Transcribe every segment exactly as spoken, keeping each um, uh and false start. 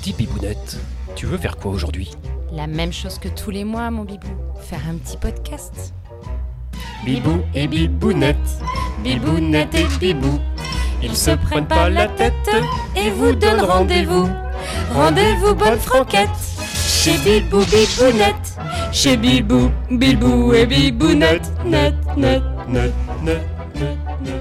Dis Bibounette, tu veux faire quoi aujourd'hui? La même chose que tous les mois, mon bibou. Faire un petit podcast. Bibou et Bibounette, Bibounette et Bibou, ils se prennent pas la tête et vous donnent rendez-vous. Rendez-vous, bonne franquette, chez Bibou Bibounette. Chez Bibou, Bibou et Bibounette. Net, net, net, net, net, net.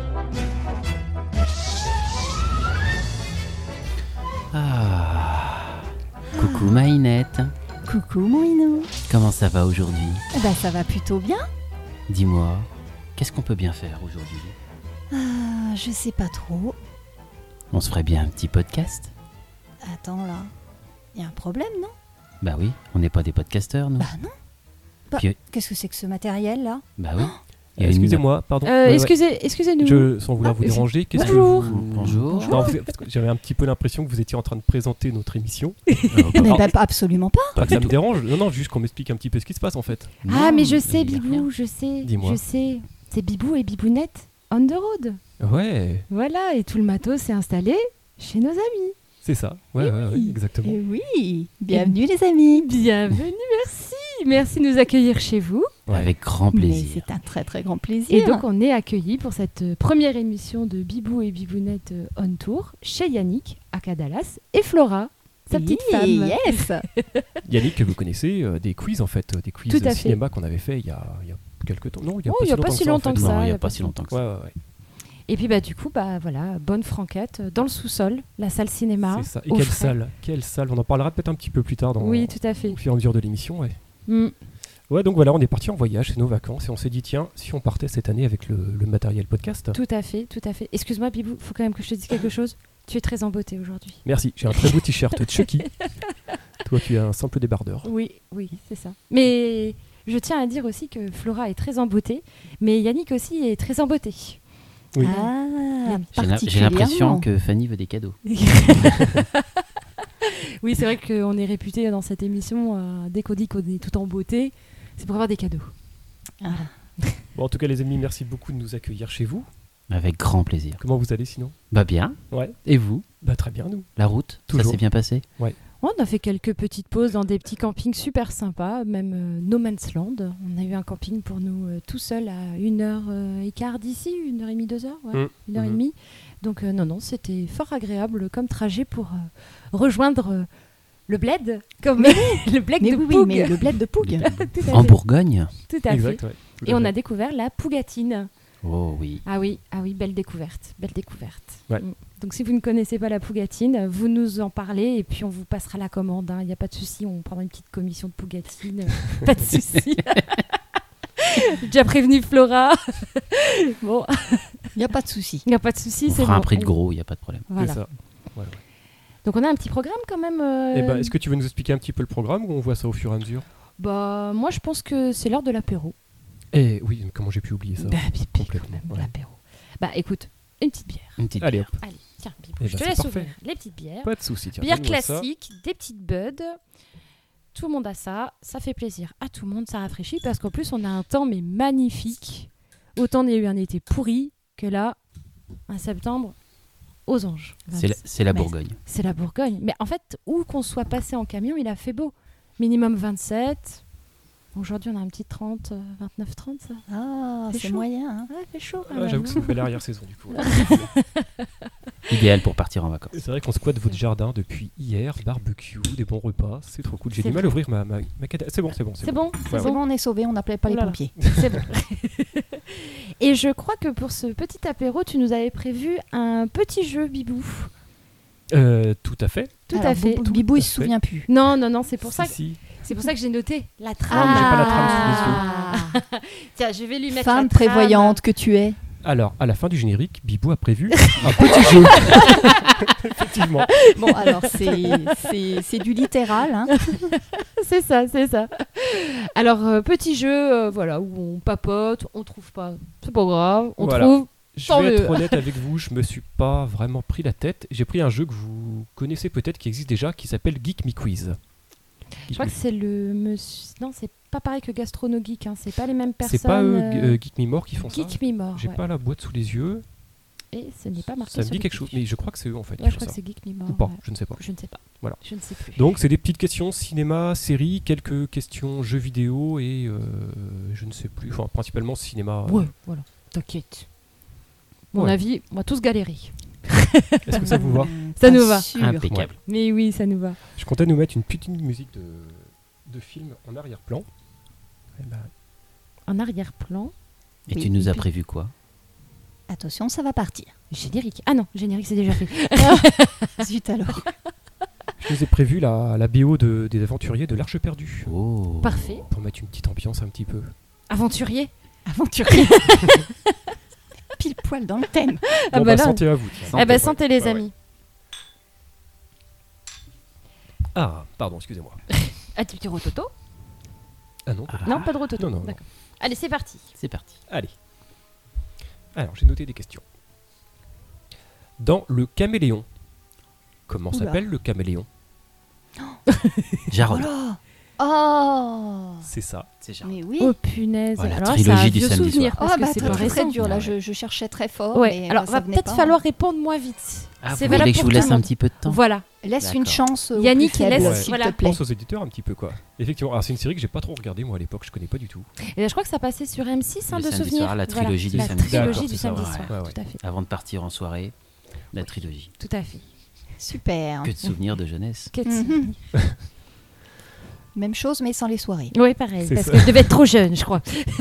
Ah. Coucou Maïnette. Coucou mon Inou. Comment ça va aujourd'hui? Bah ça va plutôt bien. Dis-moi, qu'est-ce qu'on peut bien faire aujourd'hui? Ah, je sais pas trop. On se ferait bien un petit podcast? Attends là, y a un problème non? Bah oui, on n'est pas des podcasteurs nous. Bah non. Bah, Puis- qu'est-ce que c'est que ce matériel là? Bah oui. Euh, excusez-moi, pardon. Euh, Ouais, ouais. excusez, excusez-nous. Je, sans vouloir Ah, vous déranger, qu'est-ce bonjour. que vous... Bonjour. Non, vous- parce que j'avais un petit peu l'impression que vous étiez en train de présenter notre émission. Euh, Mais Alors- bah, pas- absolument pas. Pas que ça me dérange, non, non, juste qu'on m'explique un petit peu ce qui se passe en fait. Ah, non, mais je il sais, y a Bibou, rien. je sais. Dis-moi. Je sais. C'est Bibou et Bibounette on the road. Ouais, Voilà, et tout le matos s'est installé chez nos amis. c'est ça. Ouais, ouais, ouais, exactement. Et oui, bienvenue les amis. Bienvenue, merci. Merci de nous accueillir chez vous. Ouais. Avec grand Mais plaisir. c'est un très très grand plaisir. Et donc, on est accueillis pour cette euh, première émission de Bibou et Bibounette euh, on tour chez Yannick, à Dallas, et Flora, sa petite Oui, femme. Yes. Yannick, que vous connaissez, euh, des quiz en fait, euh, des quiz Tout à euh, fait. cinéma qu'on avait fait il y a, il y a quelques temps. Non, il y a Oh, pas il y si a pas longtemps si que ça, en longtemps fait. que ça. Non, il y n'y a a pas pas si longtemps que ça. Ouais, ouais, ouais. Et puis, bah, du coup, bah, voilà, bonne franquette euh, dans le sous-sol, la salle cinéma. C'est ça. Et au quelle frais. salle, quelle salle. On en parlera peut-être un petit peu plus tard dans, Oui, tout à fait. au fur et à mesure de l'émission. Ouais. Mm. Ouais, donc voilà, on est parti en voyage, c'est nos vacances, et on s'est dit, tiens, si on partait cette année avec le, le matériel podcast. Tout à fait, tout à fait. Excuse-moi, Bibou, faut quand même que je te dise quelque chose. Tu es très en beauté aujourd'hui. Merci, j'ai un très beau t-shirt de Chucky. Toi, tu es un simple débardeur. Oui, oui, c'est ça. Mais je tiens à dire aussi que Flora est très en beauté, mais Yannick aussi est très en beauté. Oui. Ah, J'ai l'im- J'ai l'impression particulièrement. que Fanny veut des cadeaux. Oui, c'est vrai qu'on est réputé dans cette émission, euh, dès qu'on dit qu'on est tout en beauté, c'est pour avoir des cadeaux. Ah. Bon, en tout cas, les amis, merci beaucoup de nous accueillir chez vous. Avec grand plaisir. Comment vous allez sinon? Bah bien. Ouais. Et vous? Bah très bien, nous. La route? Toujours. Ça s'est bien passé? On a fait quelques petites pauses dans des petits campings super sympas, même euh, No Man's Land. On a eu un camping pour nous euh, tout seul à une heure euh, et quart d'ici, une heure et demie, deux heures, ouais, Mmh. une heure et Mhm. demie. Donc euh, non, non, c'était fort agréable comme trajet pour euh, rejoindre euh, le bled, comme le bled Mais de oui, oui, Poug. mais le bled de Poug. Tout à En fait, Bourgogne? tout à fait. Exact, ouais. Tout à Et on fait. a découvert la pougatine. Oh oui. Ah oui, ah oui, belle découverte, belle découverte. Ouais. Mm. Donc si vous ne connaissez pas la pougatine, vous nous en parlez et puis on vous passera la commande. Il n'y a pas de souci, on prendra une petite commission de pougatine. Pas de souci. J'ai déjà prévenu Flora. Bon, Il n'y a pas de souci. il n'y a pas de souci, On c'est fera bon. un prix de Allez. gros, il n'y a pas de problème. C'est Voilà. ça. Voilà. Donc on a un petit programme quand même. euh, Eh ben, est-ce que tu veux nous expliquer un petit peu le programme ou on voit ça au fur et à mesure? Bah, moi je pense que c'est l'heure de l'apéro. Eh oui, mais comment j'ai pu oublier ça? Bah, pipi, complètement, quand même, ouais. l'apéro. Bah écoute, une petite bière. Une petite Allez, bière. hop, Allez, tiens, Bibou, Eh je ben, te c'est laisse parfait. ouvrir les petites bières. pas de souci. Tiens, Bière donne-moi ça. classique, des petites buds. Tout le monde a ça. Ça fait plaisir à tout le monde. Ça rafraîchit parce qu'en plus, on a un temps mais magnifique. Autant il y a eu un été pourri que là, un septembre aux anges. C'est la, c'est la Mais- Bourgogne. C'est la Bourgogne. Mais en fait, où qu'on soit passé en camion, il a fait beau. Minimum vingt-sept. Aujourd'hui, on a un petit trente, euh, vingt-neuf trente, ça. Ah, C'est c'est chaud. moyen. Hein. Ouais, fait chaud. quand Ah, même, j'avoue que c'est hein. une belle arrière-saison du coup. Idéal pour partir en vacances. C'est vrai qu'on squatte votre jardin depuis hier, barbecue, des bons repas, c'est trop cool. J'ai C'est du mal à vrai. ouvrir ma, ma, ma cata- C'est bon, c'est bon. C'est bon, c'est Ouais, C'est bon. bon, on est sauvés, on n'appelait pas les Oh là là. pompiers. C'est bon. Et je crois que pour ce petit apéro, tu nous avais prévu un petit jeu, Bibou. Euh, tout à fait. Tout Alors, à fait. Bibou, Bibou, à il se fait. souvient plus. Non, non, non, c'est pour ça, Si, que, si. c'est pour ça que j'ai noté la trame. Ah, j'ai pas la trame Ah. Tiens, je vais lui mettre Femme la trame. prévoyante que tu es. Alors, à la fin du générique, Bibou a prévu un petit jeu. Effectivement. Bon, alors, c'est, c'est, c'est du littéral. Hein. C'est ça, c'est ça. Alors, euh, petit jeu, euh, voilà, où on papote, on trouve pas, c'est pas grave, on Voilà. trouve. Je Tant vais être mieux. honnête avec vous, je me suis pas vraiment pris la tête. J'ai pris un jeu que vous connaissez peut-être, qui existe déjà, qui s'appelle Geek Me Quiz. Je crois que c'est le monsieur. Non, c'est pas pareil que Gastrono Geek, hein. C'est pas les mêmes personnes. C'est pas eux, euh, euh, Geek Me More, qui font ça. Geek Me More. J'ai ouais. pas la boîte sous les yeux. et ce n'est pas marqué. Ça me sur dit le quelque pitch. chose, mais je crois que c'est eux en fait. Ouais, qui je font crois que ça. c'est Geek Mimo. Ou pas, ouais. je ne sais pas. Je ne sais pas. Voilà. Je ne sais plus. Donc c'est des petites questions cinéma, série, quelques questions jeux vidéo et euh, je ne sais plus, enfin principalement cinéma. Ouais, voilà. T'inquiète. Mon Ouais. avis, on va tous galérer. Est-ce que ça vous va? Ça Pas nous va. sûr. Impeccable. Mais oui, ça nous va. Je comptais nous mettre une petite musique de, de film en arrière-plan. Eh ben, En arrière-plan, Et Oui, tu nous as puis- prévu quoi? Attention, ça va partir. générique. Ah non, générique, c'est déjà fait. Zut alors. je nous ai prévu la, la B O de, des aventuriers de l'Arche perdue. Oh. Parfait. Pour mettre une petite ambiance un petit peu. Aventurier. Aventurier. Pile poil dans le thème. Ah Bon, bah bah, là. santé à vous. tiens. Eh ben, Ouais. santé les Ouais, ouais. amis. Ah, pardon, excusez-moi. Ah, tu petit rototo? Ah non, pas du Non, pas de rototo. Non, non, non. D'accord. Allez, c'est parti. C'est parti. Allez. Alors, j'ai noté des questions. Dans le caméléon, comment Oula. s'appelle le caméléon? Jarod. Voilà. Oh. C'est ça. C'est Jarod. Mais oui. Oh punaise. Oh, la Alors là, trilogie c'est un du vieux samedi souvenir soir. parce Ah que bah c'est très, pas très, récent. dur là, Ouais. je, je cherchais très fort. Ouais. mais Alors, ça va venait peut-être pas. falloir répondre moins vite. Ah, C'est vous valable voulez que je pour vous tout laisse le un monde. petit peu de temps? Voilà. Laisse D'accord. une chance au Yannick, plus faible, laisse- s'il voilà. te plaît. Pense aux éditeurs un petit peu, quoi. Effectivement, alors, c'est une série que j'ai pas trop regardée moi à l'époque, je connais pas du tout. Et je crois que ça passait sur M six, hein, Le de samedi souvenir. soir, la Voilà. trilogie du La samedi soir. trilogie D'accord, du c'est ça, samedi ouais. soir. Ouais, ouais. Tout à fait. Avant de partir en soirée, la trilogie. Tout à fait. Super. Que de souvenirs de jeunesse. Que de Mhm. souvenirs. Même chose, mais sans les soirées. Oui, pareil. C'est Parce ça. que je devais être trop jeune, je crois.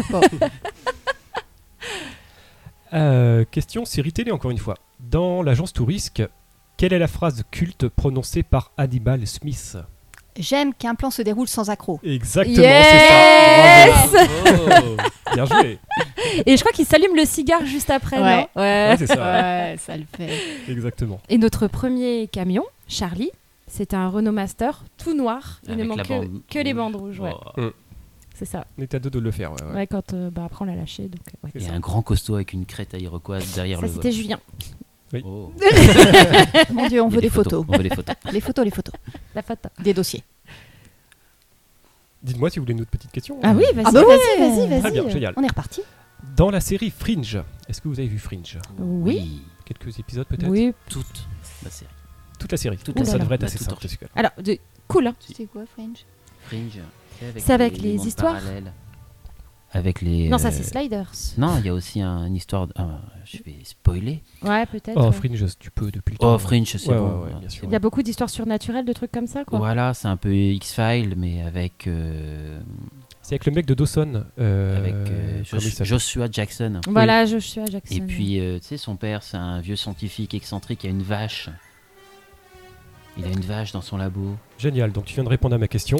Euh, question série télé encore une fois. Dans l'agence Tourisque, quelle est la phrase culte prononcée par Hannibal Smith? J'aime qu'un plan se déroule sans accroc. Exactement, Yes c'est ça. Bravo. Bien joué. Et je crois qu'il s'allume le cigare juste après, Ouais. non Ouais, c'est ça. Ouais, ça le fait. Exactement. Et notre premier camion, Charlie, c'était un Renault Master tout noir. Il ne Avec manque la que, bande que les rouge. bandes rouges. Ouais. Oh. C'est ça. On est à deux de le faire. Ouais, ouais. Ouais, quand euh, bah, après on l'a lâché. Donc, euh, ouais. C'est Et ça. un grand costaud avec une crête iroquoise derrière Ça, le c'était volant. Julien. Oh. Mon Dieu, on Il y a veut des photos. On veut les photos. Les photos, les photos. La photo. Des dossiers. Dites-moi si vous voulez une autre petite question. Ah oui, vas-y, Ah bah vas-y, ouais. vas-y, vas-y. Très bien, génial. On est reparti. Dans la série Fringe, est-ce que vous avez vu Fringe? Oui. Quelques épisodes peut-être? Oui. Toute la série. Toute la série. Toute la ça série. devrait être Bah, assez tout simple. en- Jessica. Alors, de... cool, hein. C'est quoi, Fringe? Fringe. C'est avec les mondes histoires parallèles. Avec les. Non, ça euh, c'est Sliders. Non, il y a aussi un- une histoire. de- ah, je vais spoiler. Ouais, peut-être. Oh, ouais. Fringe, tu peux depuis le Oh, temps. Fringe, c'est Ouais, bon. ouais, ouais, hein, bien c'est sûr. Il y a beaucoup d'histoires surnaturelles, de trucs comme ça, quoi. Voilà, c'est un peu X-Files, mais avec. euh, C'est avec le mec de Dawson. euh, avec euh, comment il Jos- s'appelle Joshua Jackson. Voilà, Joshua Jackson. Et puis, euh, tu sais, son père, c'est un vieux scientifique excentrique qui a une vache. Il a une vache dans son labo. Génial, donc tu viens de répondre à ma question.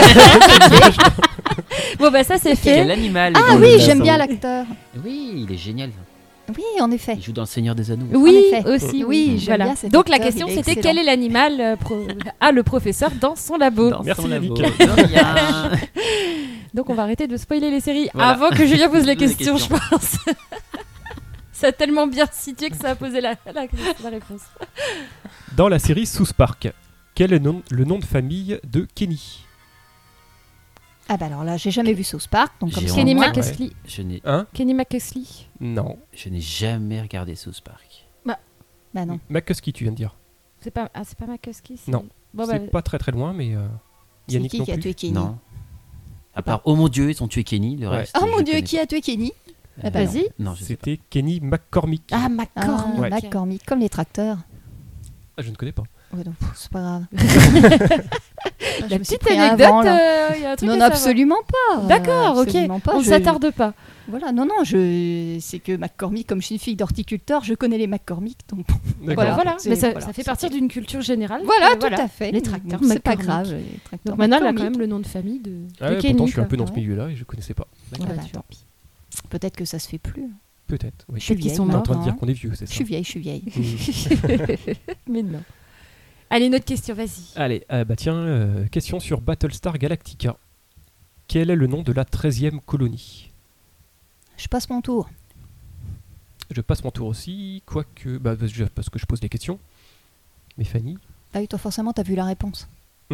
Bon, bah ça c'est Quel fait. animal Ah dans le oui, labo. j'aime bien l'acteur. Oui, il est génial. Oui, en effet. Il joue dans Le Seigneur des Anneaux. Oui, En effet. aussi. Oui, j'aime voilà. bien cet Donc la acteur, question il est c'était excellent. quel est l'animal euh, pro- a le professeur dans son labo. Dans Merci, son Yannick. labo. De rien. Donc on va arrêter de spoiler les séries Voilà. avant que Julien pose les Pose les questions, je questions. pense. Ça a tellement bien situé que ça a posé la, la, la réponse. Dans la série South Park, quel est le nom, le nom de famille de Kenny? Ah bah alors là, j'ai jamais vu South Park, donc comme J'ai ça, Kenny au moins- McCuskey. Je n'ai, Hein? Kenny McCuskey. Non. je n'ai jamais regardé South Park. Bah non. McCuskey, tu viens de dire. C'est pas, ah, c'est pas McCuskey. c'est- Non. Bon, bah, C'est pas très très loin, mais euh, C'est Yannick qui non qui a plus. tué Kenny? Non. À part, oh mon Dieu, ils ont tué Kenny. Le Ouais. reste. Oh je mon Dieu, connais qui pas. a tué Kenny? Euh, bah Vas-y. Non, je sais pas. C'était Kenny McCormick. Ah, Ah, McCormick. Ouais. McCormick, comme les tracteurs. Ah, je ne connais pas. Ouais, donc, c'est pas grave. La Je me suis petite pris un anecdote, vent, là. euh, il y a un truc Non, à non, savoir. absolument pas. D'accord, ok. Absolument pas. On ne Je- s'attarde pas. Voilà, non, non, je... c'est que McCormick, comme je suis une fille d'horticulteur, je connais les McCormick, donc D'accord. Voilà, voilà. c'est- Mais ça, voilà, ça fait c'est- partir d'une culture générale. Voilà, Euh, tout à fait. Les tracteurs Donc, c'est pas McCormick. grave. les tracteurs Donc maintenant, elle a quand McCormick. même le nom de famille de, Ah de ouais, Kenny. pourtant, je suis un quoi. peu dans ce Ouais. milieu-là et je connaissais pas. Ah Ah bah, bah, tu vois. tant pis. Peut-être que ça se fait plus. Peut-être. Oui. Je suis Peut-être qu'ils vieille sont On est en morts. train de dire maintenant. qu'on est vieux, c'est Je ça. suis vieille, je suis vieille. Mm. Mais non. Allez, une autre question, vas-y. Allez, euh, bah tiens, euh, question sur Battlestar Galactica. Quel est le nom de la treizième colonie? Je passe mon tour. Je passe mon tour aussi, quoique... Bah, parce que- parce que je pose des questions. Mais Fanny, Ah oui, toi, forcément, t'as vu la réponse.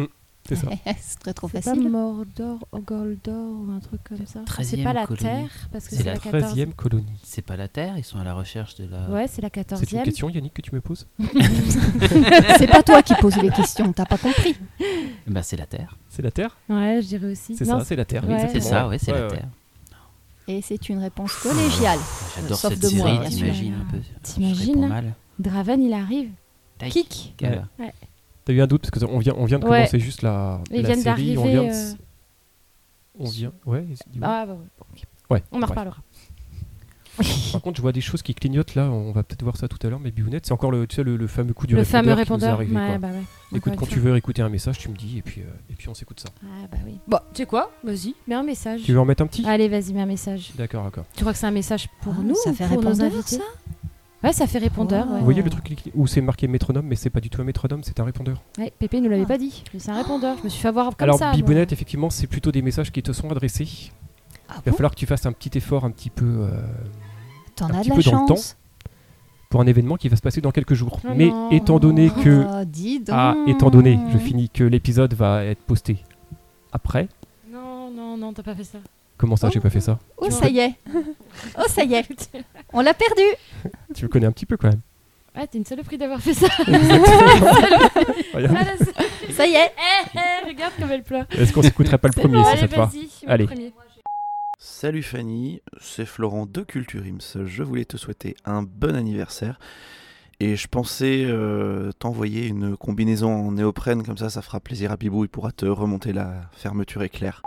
C'est ça. C'est très trop C'est pas facile. Mordor, Goldor ou un truc comme ça. C'est treizième pas la colonie. Terre parce que C'est c'est la la quatorzième. treizième colonie. C'est pas la Terre, ils sont à la recherche de la. Ouais, c'est la C'est une quatorzième. question, Yannick, que tu me poses C'est pas toi qui poses les questions, t'as pas compris. Bah, c'est la Terre. C'est la Terre Ouais, je dirais aussi. C'est Non, ça, c'est la Terre. Ouais. exactement. C'est ça, ouais, c'est Ouais, la ouais. Terre. Et c'est une réponse collégiale. J'adore Sauf cette de moi, série, bien sûr. t'imagines un peu. T'imagines, Je réponds là mal. Draven, il arrive. Tac. Kick. Quel- T'as eu un doute parce qu'on vient, on vient de Ouais. commencer juste la, Ils la viennent série. On d'arriver, vient, de- euh, on vient, ouais. dis-moi. Ah, bah ouais. bon, ok. Ouais, On en bref. reparlera. Par contre, je vois des choses qui clignotent là. On va peut-être voir ça tout à l'heure. Mais Bibounette, c'est encore le, tu sais, le, le fameux coup du Le répondeur fameux qui nous est répondeur. arrivé, Ouais, quoi. bah ouais. Écoute, Encore quand une tu fois. veux écouter un message, tu me dis et puis, euh, et puis on s'écoute ça. Ah, bah oui. Bon, tu sais quoi Vas-y, mets un message. Tu veux en mettre un petit Allez, vas-y, mets un message. D'accord, d'accord. Tu crois que c'est un message pour Ah, nous ça ou fait pour nos répondeur, invités ça Ouais, ça fait répondeur. Oh. ouais. Vous voyez le truc qui clignote où c'est marqué métronome, mais c'est pas du tout un métronome, c'est un répondeur. Ouais, Pépé nous l'avait Ah. pas dit. Mais c'est un répondeur. Je me suis fait avoir comme Alors, ça. Bibounette, effectivement, c'est plutôt des messages qui te sont adressés. Ah Il va bon falloir que tu fasses un petit effort, un petit peu, euh, T'en un as petit de la peu dans le temps. chance. pour un événement qui va se passer dans quelques jours. Oh mais non. étant donné que, Oh, dis donc. ah, étant donné, je finis que l'épisode va être posté après. Non, non, non, t'as pas fait ça. Comment ça, Oh. j'ai pas fait ça? Oh, ça y est. Oh, ça y est. On l'a perdu. Tu me connais un petit peu quand même. Ah, t'es une saloperie d'avoir fait ça. Regarde. Ah, là, c'est- Ça y est. Eh, eh, regarde comme elle pleure. Est-ce qu'on s'écouterait pas le C'est premier bon, si allez, cette fois? vas-y, mon Allez. premier. Salut Fanny, c'est Florent de Culture Ims. Je voulais te souhaiter un bon anniversaire. Et je pensais euh, t'envoyer une combinaison en néoprène, comme ça, ça fera plaisir à Bibou, il pourra te remonter la fermeture éclair.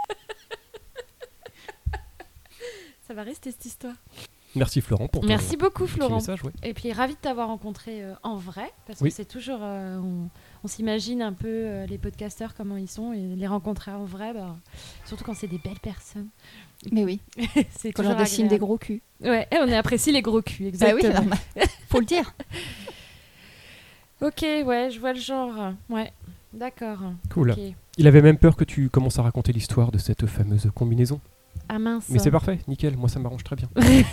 Ça va rester cette histoire. Merci Florent pour ton Merci beaucoup, petit Florent. message. Ouais. Et puis, ravi de t'avoir rencontré euh, en vrai, parce Oui. que c'est toujours. euh, on on s'imagine un peu euh, les podcasteurs, comment ils sont, et les rencontrer en vrai, bah, surtout quand c'est des belles personnes. Mais oui, C'est qu'on toujours leur dessine des agréable. gros culs. Ouais, et on apprécie les gros culs, Bah oui, exactement. normal. Faut le dire. Ok, ouais, je vois le genre. Ouais, d'accord. Cool. Ok. Il avait même peur que tu commences à raconter l'histoire de cette fameuse combinaison. Ah mince. Mais c'est parfait, nickel, moi ça m'arrange très bien.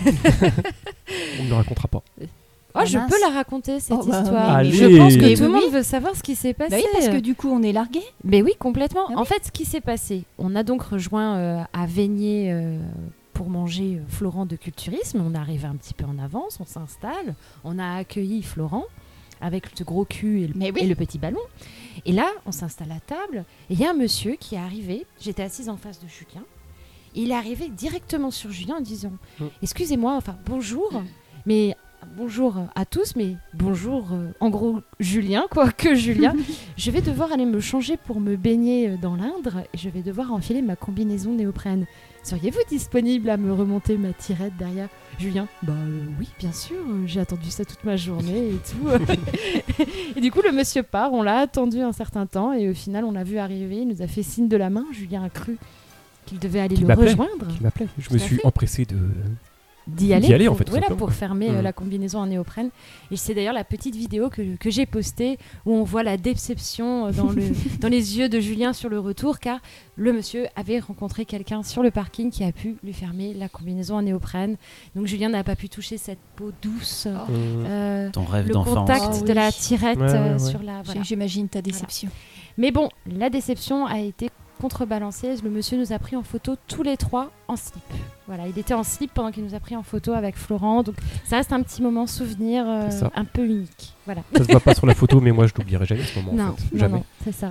On ne le racontera pas. Oh, je Ah, mince. peux la raconter cette Oh, bah, histoire. mais- Je Allez. pense que Mais tout le oui, monde oui. veut savoir ce qui s'est passé. Bah oui, parce que du coup, on est largué. Mais oui, complètement. Ah en oui. fait, ce qui s'est passé, on a donc rejoint euh, à Veigné euh, pour manger euh, Florent de Culturisme. On arrive un petit peu en avance, on s'installe. On a accueilli Florent avec le gros cul et le, Mais oui. et le petit ballon. Et là, on s'installe à table. Et il y a un monsieur qui est arrivé. J'étais assise en face de Julien. Il est arrivé directement sur Julien en disant Mm. Excusez-moi, enfin bonjour, mais bonjour à tous, mais bonjour, euh, en gros, Julien, quoi, que Julien. Je vais devoir aller me changer pour me baigner euh, dans l'Indre et je vais devoir enfiler ma combinaison néoprène. Seriez-vous disponible à me remonter ma tirette derrière Julien? Bah euh, oui, bien sûr, euh, j'ai attendu ça toute ma journée et tout. Et du coup, le monsieur part, on l'a attendu un certain temps et au final, on l'a vu arriver, il nous a fait signe de la main. Julien a cru qu'il devait aller Qui le m'appelait. rejoindre, Qui m'appelait. Je Tout me à suis fait. empressé de. d'y aller, D'y aller, en pour, fait, tout voilà, simplement, pour quoi. fermer euh, Mm. la combinaison en néoprène. Et c'est d'ailleurs la petite vidéo que, que j'ai postée où on voit la déception euh, dans, le, dans les yeux de Julien sur le retour, car le monsieur avait rencontré quelqu'un sur le parking qui a pu lui fermer la combinaison en néoprène. Donc Julien n'a pas pu toucher cette peau douce, Euh, euh, Ton rêve le d'enfance. contact Oh, de oui. la tirette Ouais, ouais, euh, ouais. sur la... voilà. J'imagine ta déception. Mais bon, la déception a été contrebalancée. Le monsieur nous a pris en photo tous les trois en slip. Voilà, il était en slip pendant qu'il nous a pris en photo avec Florent. Donc ça reste un petit moment souvenir euh, C'est ça. un peu unique. Voilà. Ça se voit pas sur la photo, mais moi je l'oublierai jamais ce moment. non, en fait. non, Jamais. non, c'est ça.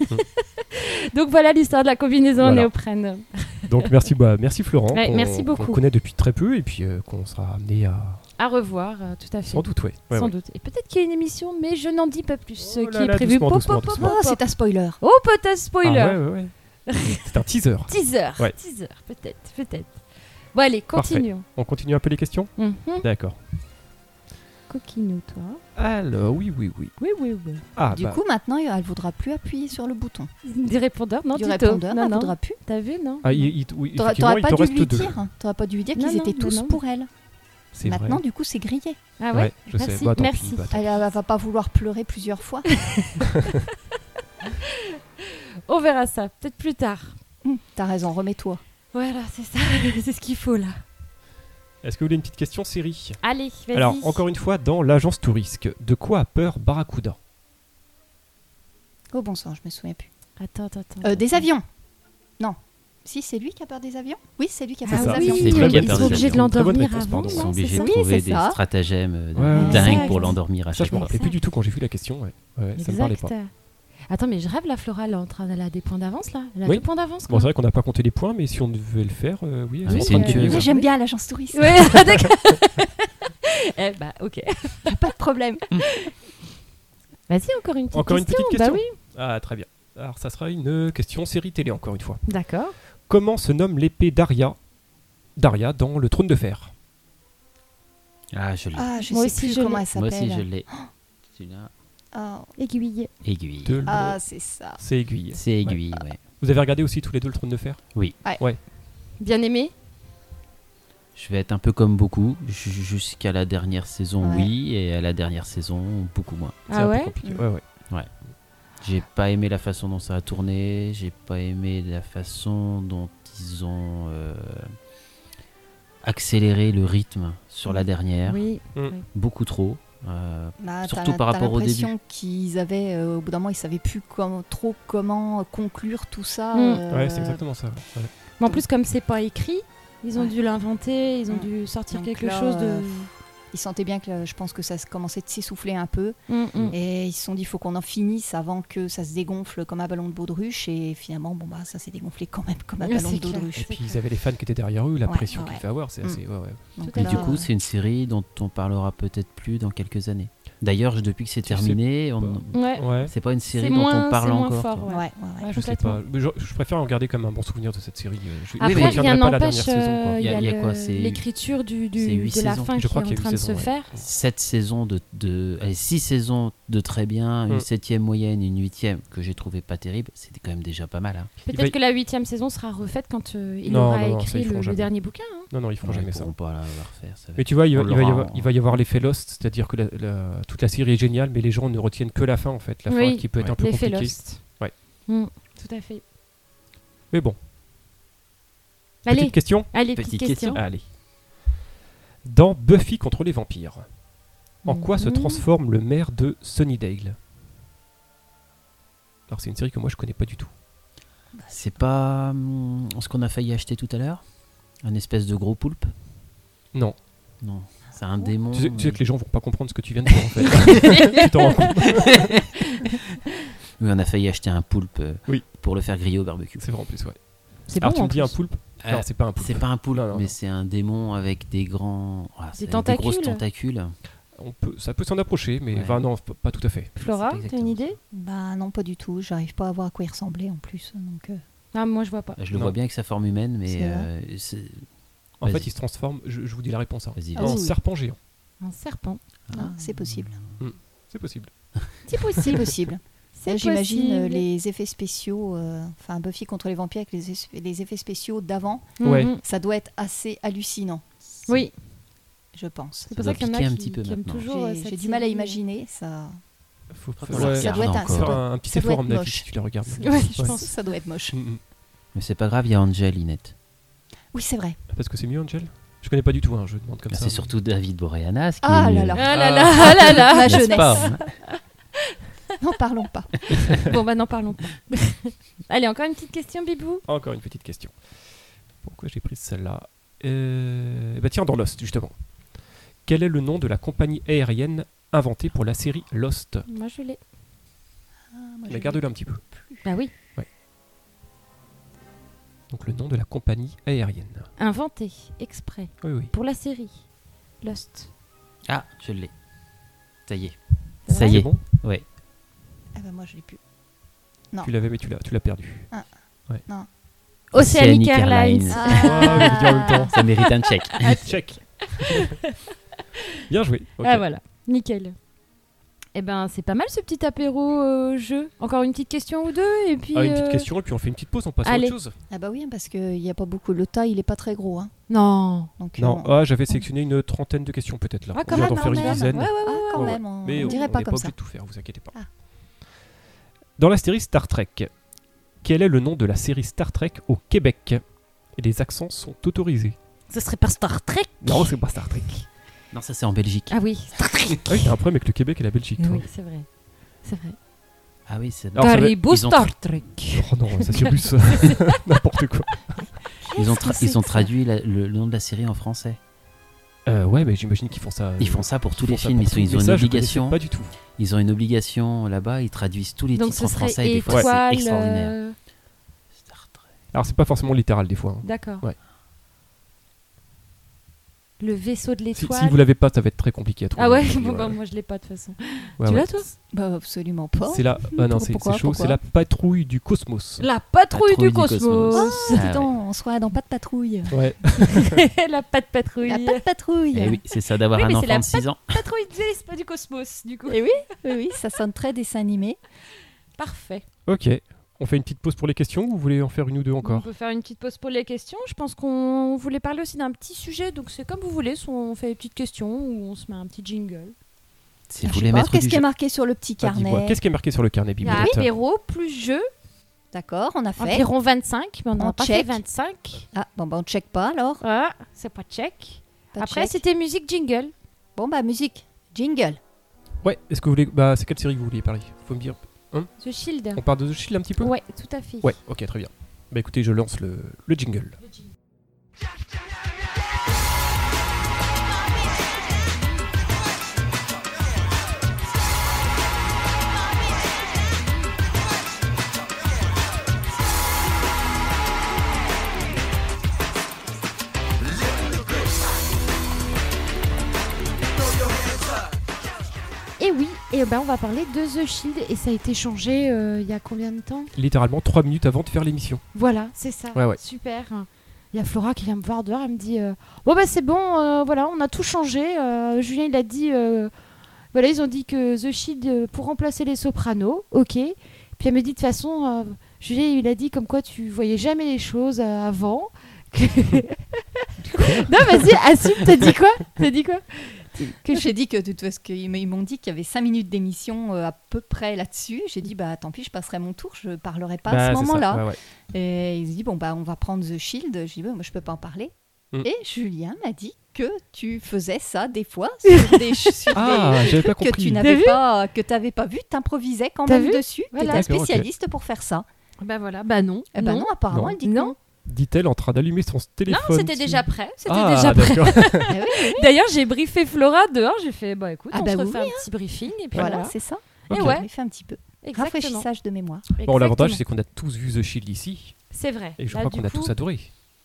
Donc voilà l'histoire de la combinaison en Voilà. néoprène. Donc merci, bah, merci Florent. Ouais, qu'on- merci beaucoup. Qu'on connaît depuis très peu et puis euh, qu'on sera amené à. À revoir, euh, tout à fait. Sans doute, ouais. Ouais, Sans ouais. doute. Et peut-être qu'il y a une émission, mais je n'en dis pas plus. Oh euh, là qui est là, prévue. doucement, Pop, doucement, pop, pop, doucement. pop, Oh, pop. c'est un spoiler. Oh, peut-être spoiler. Ah, ouais, ouais, ouais. C'est un teaser. Teaser, Ouais. teaser, peut-être, peut-être. Bon allez, Parfait. continuons. On continue un peu les questions? Mhm. D'accord. Coquinou, toi. Alors, oui, oui, oui. Oui, oui, oui. Ah, Du bah, coup, maintenant, elle ne voudra plus appuyer sur le bouton. Des répondeurs, non, du Tito. répondeur, non, elle ne non. voudra plus. T'as vu, non ah, il, il- oui, T'aurais effectivement, t'aurais il pas te dû reste lui deux. dire. hein. T'aurais pas dû lui dire Non, qu'ils non, étaient non, tous non. pour elle. C'est Maintenant, vrai. du coup, c'est grillé. Ah ouais, Ouais, je sais. merci, Bah, tant merci. pis, bah, tant Elle, elle va pas vouloir pleurer plusieurs fois. On verra ça, peut-être plus tard. Hum, T'as raison, remets-toi. Voilà, c'est ça, c'est ce qu'il faut là. Est-ce que vous voulez une petite question série? Allez, vas-y. Alors, encore une fois, dans l'agence Tourisque, de quoi a peur Barracuda? Oh bon sang, je me souviens plus. Attends, attends, attends. Euh, des attends. avions. Non. Si, c'est lui qui a peur des avions. Oui, c'est lui qui a peur C'est des ça. avions. C'est lui qui a ils peur sont des obligés de avions. Très bonne l'endormir réponse, avant. pardon. Ils non, sont obligés c'est de ça trouver Oui, c'est des ça. stratagèmes euh, Ouais, dingues exact. pour l'endormir à Ça, chaque je me fois. rappelais plus du tout quand j'ai vu la question. Ouais. Ouais, ça me parlait pas. Exact. Attends, mais je rêve, la Flora, elle est en train d'aller à des points d'avance, là. Elle a Oui. deux points d'avance, Bon, quoi. c'est vrai qu'on n'a pas compté les points, mais si on devait le faire, euh, oui. Ah, elle mais est en c'est train une de tueuse. gagner. Mais j'aime bien l'agence touriste. Ouais, d'accord. Eh bah, ok. Pas de problème. Vas-y, encore une petite Encore une question. petite question. Bah oui. Ah, très bien. Alors, ça sera une question série télé, encore une fois. D'accord. Comment se nomme l'épée d'Arya Daria dans Le Trône de Fer? Ah, je l'ai. Ah, je Moi sais aussi, plus je comment l'ai. elle Moi s'appelle. aussi, je l'ai. Celui-là, Ah, Aiguille. aiguille. De le- ah, c'est ça. C'est aiguille. C'est aiguille, ouais. Vous avez regardé aussi tous les deux Le Trône de Fer? Bien aimé. Je vais être un peu comme beaucoup. Ju- Jusqu'à la dernière saison, Ouais. oui, et à la dernière saison, beaucoup moins. C'est Ah un peu ouais compliqué. Mm. Ouais, ouais. J'ai pas aimé la façon dont ça a tourné. J'ai pas aimé la façon dont ils ont euh, accéléré le rythme sur la dernière. Oui. Beaucoup trop. Euh, Bah, Surtout t'as- par t'as rapport au l'impression qu'ils avaient, euh, au bout d'un moment, ils savaient plus comment, trop comment conclure tout ça. Mm. euh, Ouais, c'est exactement ça. Ouais. Mais en plus, comme c'est pas écrit, ils ont Ouais. dû l'inventer, ils ont Mm. dû sortir Donc quelque là, chose de. euh, Ils sentaient bien que euh, je pense que ça se- commençait de s'essouffler un peu. Mm, mm. Et ils se sont dit, il faut qu'on en finisse avant que ça se dégonfle comme un ballon de baudruche. Et finalement, bon, bah, ça s'est dégonflé quand même comme un Ouais, ballon c'est de clair. baudruche. Et puis ils avaient les fans qui étaient derrière eux, la Ouais, pression ouais. qu'il fait avoir, c'est Mm. assez. Ouais, ouais. Donc Tout à Et là, du fait. coup, euh, c'est une série dont on parlera peut-être plus dans quelques années. D'ailleurs, depuis que c'est Tu sais terminé, on... Ouais. Ouais. c'est pas une série C'est dont moins- on parle c'est moins encore. fort, quoi. ouais. ouais, ouais, ouais. Ouais, Je sais complètement. pas. Mais je, je préfère en garder comme un bon souvenir de cette série. Je, je Après, ne retiendrai rien pas la n'empêche, dernière saison. quoi. euh, il y a, Il y a le- quoi, c'est- l'écriture du, du- c'est huit de la saisons. fin Je qui crois est en qu'il y a train huit de se saisons, ouais. faire. Sept saisons de, de allez, six saisons de très bien, une Mm. septième moyenne, une huitième que j'ai trouvé pas terrible. C'était quand même déjà pas mal. Hein. Il Peut-être va- que la huitième saison sera refaite quand euh, il Non, aura non, non, ça, écrit ils feront le, le jamais. dernier bouquin. hein. Non, non, ils feront Ouais, jamais ils ça. pourront pas la, la refaire. Ça va Mais être- tu vois, il va, On il va y l'aura avoir, en- il va y avoir l'effet Lost, c'est-à-dire que la- la- toute la série est géniale, mais les gens ne retiennent que la fin en fait. La fin Oui, qui peut être un peu L'effet compliquée. Lost. Ouais. Mm, tout à fait. Mais bon, Allez, petite question. allez, Petite petite question. Allez. Dans Buffy contre les vampires, en quoi se Mhm. transforme le maire de Sunnydale? Alors c'est une série que moi je connais pas du tout. C'est pas hum, ce qu'on a failli acheter tout à l'heure. Un espèce de gros poulpe. Non. Non, c'est un démon. Tu sais, tu sais euh, que les gens vont pas comprendre ce que tu viens de dire en fait. Tu t'en rends compte? Oui, on a failli acheter un poulpe euh, Oui. pour le faire griller au barbecue. C'est vrai en plus, ouais. C'est Alors bon. tu en me dis un plus. poulpe? Euh, Non, c'est pas un poulpe. C'est pas un poulpe, Non, non, mais non. c'est un démon avec des grands, ah, c'est avec tentacules. des grosses tentacules. On peut, ça peut s'en approcher, mais Ouais. enfin, non, p- pas tout à fait. Flora, C'est t'as exactement une idée? Bah non, pas du tout. J'arrive pas à voir à quoi il ressemblait en plus. Donc, euh, Ah, moi je vois pas. Je le Non. vois bien avec sa forme humaine, mais C'est vrai. euh, c'est- En Vas-y. fait, il se transforme, je, je vous dis la réponse, hein, Vas-y, Ah en oui. serpent géant. Un serpent. ah, c'est possible. C'est possible. C'est C'est possible. possible. C'est Là, J'imagine euh, possible. les effets spéciaux, euh, enfin Buffy contre les vampires avec les, es- les effets spéciaux d'avant, Ouais. Mhm. ça doit être assez hallucinant, Oui, je pense. c'est pour Ça ça doit qu'il y en a piquer un qui, petit peu qui aiment maintenant. toujours. euh, J'ai cette j'ai du mal à série. imaginer ça. Faut Faut faire, la ouais, Ça doit regarder être un- encore. ça faire doit- un, un petit ça doit effort à être mon avis moche. si tu la regardes. Ouais, je Ouais. pense. Ça doit être moche. Mm, mm. Mais c'est pas grave, il y a Angel, Linette. Oui, c'est vrai. Parce que c'est mieux, Angel? Je connais pas du tout, hein, je demande comme Bah, ça. c'est surtout David Boreanaz qui Ah est là mieux. là. Ah là là, ah là là. Ma N'est-ce jeunesse. pas N'en parlons pas. Bon, bah n'en parlons pas. Allez, encore une petite question, Bibou. Encore une petite question. Pourquoi j'ai pris celle-là euh... Bah tiens, dans Lost, justement. Quel est le nom de la compagnie aérienne inventée pour la série Lost? Moi, je l'ai. Ah, moi, je Mais garde-le un petit peu. Bah oui. Donc le nom de la compagnie aérienne. Inventé, exprès, Oui, oui. pour la série Lost. Ah, je l'ai. Ça y est. C'est Ça vrai y C'est est. bon? Ouais. Ah bah moi je l'ai plus. Non. Tu l'avais, mais tu l'as, tu l'as perdu. Oceanic Airlines. Ah. Ah, mais je dis en même temps. Ça mérite un check. Check. Bien joué. Ok. Ah voilà, nickel. Eh ben, c'est pas mal ce petit apéro euh, jeu. Encore une petite question ou deux et puis. Ah, une petite euh, question, et puis on fait une petite pause, on passe à Allez. autre chose. Ah bah oui, parce qu'il n'y a pas beaucoup. Le tas, il est pas très gros. Hein. Non. Donc, Non, euh, ah, j'avais sélectionné une trentaine de questions peut-être là. Ah, on quand vient même, d'en quand faire une même. dizaine. Ouais, ouais, ouais, ah, ouais, quand ouais. même, on, Mais on on dirait n'est pas pas comme obligé ça. de tout faire, vous inquiétez pas. Ah. Dans la série Star Trek, quel est le nom de la série Star Trek au Québec? Et les accents sont autorisés. Ce serait pas Star Trek? Non, c'est pas Star Trek. Non, ça c'est en Belgique. Ah oui, Star Trek. Ah oui, t'as un problème avec le Québec et la Belgique, toi. Oui, c'est vrai. C'est vrai. Ah oui, c'est. Alors, ça va- Caribou ils ont Star Trek. Oh non, ça c'est plus euh, n'importe quoi. Ils ont, Qu'est-ce que tra- c'est ils ont que ça traduit la- le, le nom de la série en français. Euh, ouais, mais j'imagine qu'ils font ça. euh, Ils font ça pour tous ils les font ça films. pour Ils, sont- tout. ils Mais ont une ça, je obligation. connaissais pas du tout. Ils ont une obligation là-bas. Ils traduisent tous les Donc titres ce en serait français. Et des fois, c'est étoile. extraordinaire. euh, Star Trek. Alors c'est pas forcément littéral des fois. hein. D'accord. Ouais. Le vaisseau de Si, l'étoile. si vous l'avez pas, ça va être très compliqué à trouver. Ah ouais, Donc, bon, euh, bah, moi je l'ai pas de toute façon. ouais, tu ouais. l'as toi Bah, absolument pas. C'est la. Ah non, c'est Pourquoi, c'est chaud. pourquoi C'est la patrouille du cosmos. La patrouille, Patrouille du du cosmos. cosmos. Ah, Ah, dis donc, on soit dans pas de patrouille. Ouais. La patte patrouille. La pas de patrouille. Eh oui, c'est ça d'avoir Oui, un mais c'est enfant la de six ans. Patrouille du c'est pas du cosmos du coup. Et oui, oui, oui, ça sonne très dessin animé. Parfait. Ok. On fait une petite pause pour les questions ou vous voulez en faire une ou deux On encore? peut faire une petite pause pour les questions. Je pense qu'on voulait parler aussi d'un petit sujet, donc c'est comme vous voulez. Soit on fait des petites questions ou on se met un petit jingle. Si Ah, vous je sais voulez pas, mettre Qu'est-ce du qui est jeu- marqué sur le petit Ah, dis-moi, carnet? qu'est-ce qui est marqué sur le carnet Il y a Bibelette? apéro plus jeu, D'accord, on a fait. environ vingt-cinq, mais on On n'a pas check. fait vingt-cinq. Ah, bon, bah, on check pas alors. Ah, c'est pas check. Pas de Après, check. c'était musique jingle. Bon, bah, musique. Jingle. Ouais, est-ce que vous voulez. Bah, c'est quelle série que vous vouliez parler? Faut me dire. The Shield. On parle de The Shield un petit peu? Ouais, tout à fait. Ouais, ok, très bien. Bah écoutez, je lance le, le jingle. Et oui, et ben on va parler de The Shield et ça a été changé euh, il y a combien de temps? Littéralement trois minutes avant de faire l'émission. Voilà, c'est ça. Ouais, ouais. Super. Il y a Flora qui vient me voir dehors, elle me dit euh, bon bah c'est bon, euh, voilà, on a tout changé. Euh, Julien il a dit euh, voilà, ils ont dit que The Shield euh, pour remplacer les Sopranos, ok. Puis elle me dit de toute façon, euh, Julien il a dit comme quoi tu voyais jamais les choses euh, avant. Non vas-y, assume, t'as dit quoi? T'as dit quoi? Que j'ai dit que de toute façon, qu'ils m- ils m'ont dit qu'il y avait cinq minutes d'émission euh, à peu près là-dessus. J'ai dit bah tant pis, je passerai mon tour, je parlerai pas Bah, à ce c'est ça, moment-là. ouais, ouais. Et ils ont dit bon bah on va prendre The Shield. J'ai dit bah, moi je peux pas en parler. Mm. Et Julien m'a dit que tu faisais ça des fois sur des, ch- sur Ah, des- j'avais pas que compris. tu T'as n'avais vu pas que t'avais pas vu, t'improvisais quand T'as même vu dessus. Voilà. T'étais un D'accord, ok. spécialiste pour faire ça. Bah voilà, bah non. Eh ben non, apparemment Non. elle dit que Non. non. Dit-elle en train d'allumer son téléphone. Non, c'était déjà prêt. C'était Ah, déjà prêt. d'accord. Eh oui, D'ailleurs, j'ai briefé Flora dehors. J'ai fait, bah écoute, Ah on bah se oui, refait oui, un petit briefing et puis voilà, voilà. c'est ça. Et Ok. ouais, On fait un petit peu. exactement. Rafraîchissage de mémoire. Bon, l'avantage, Exactement. c'est qu'on a tous vu The Shield ici. C'est vrai. Et je Là, crois du qu'on a coup- tous adoré.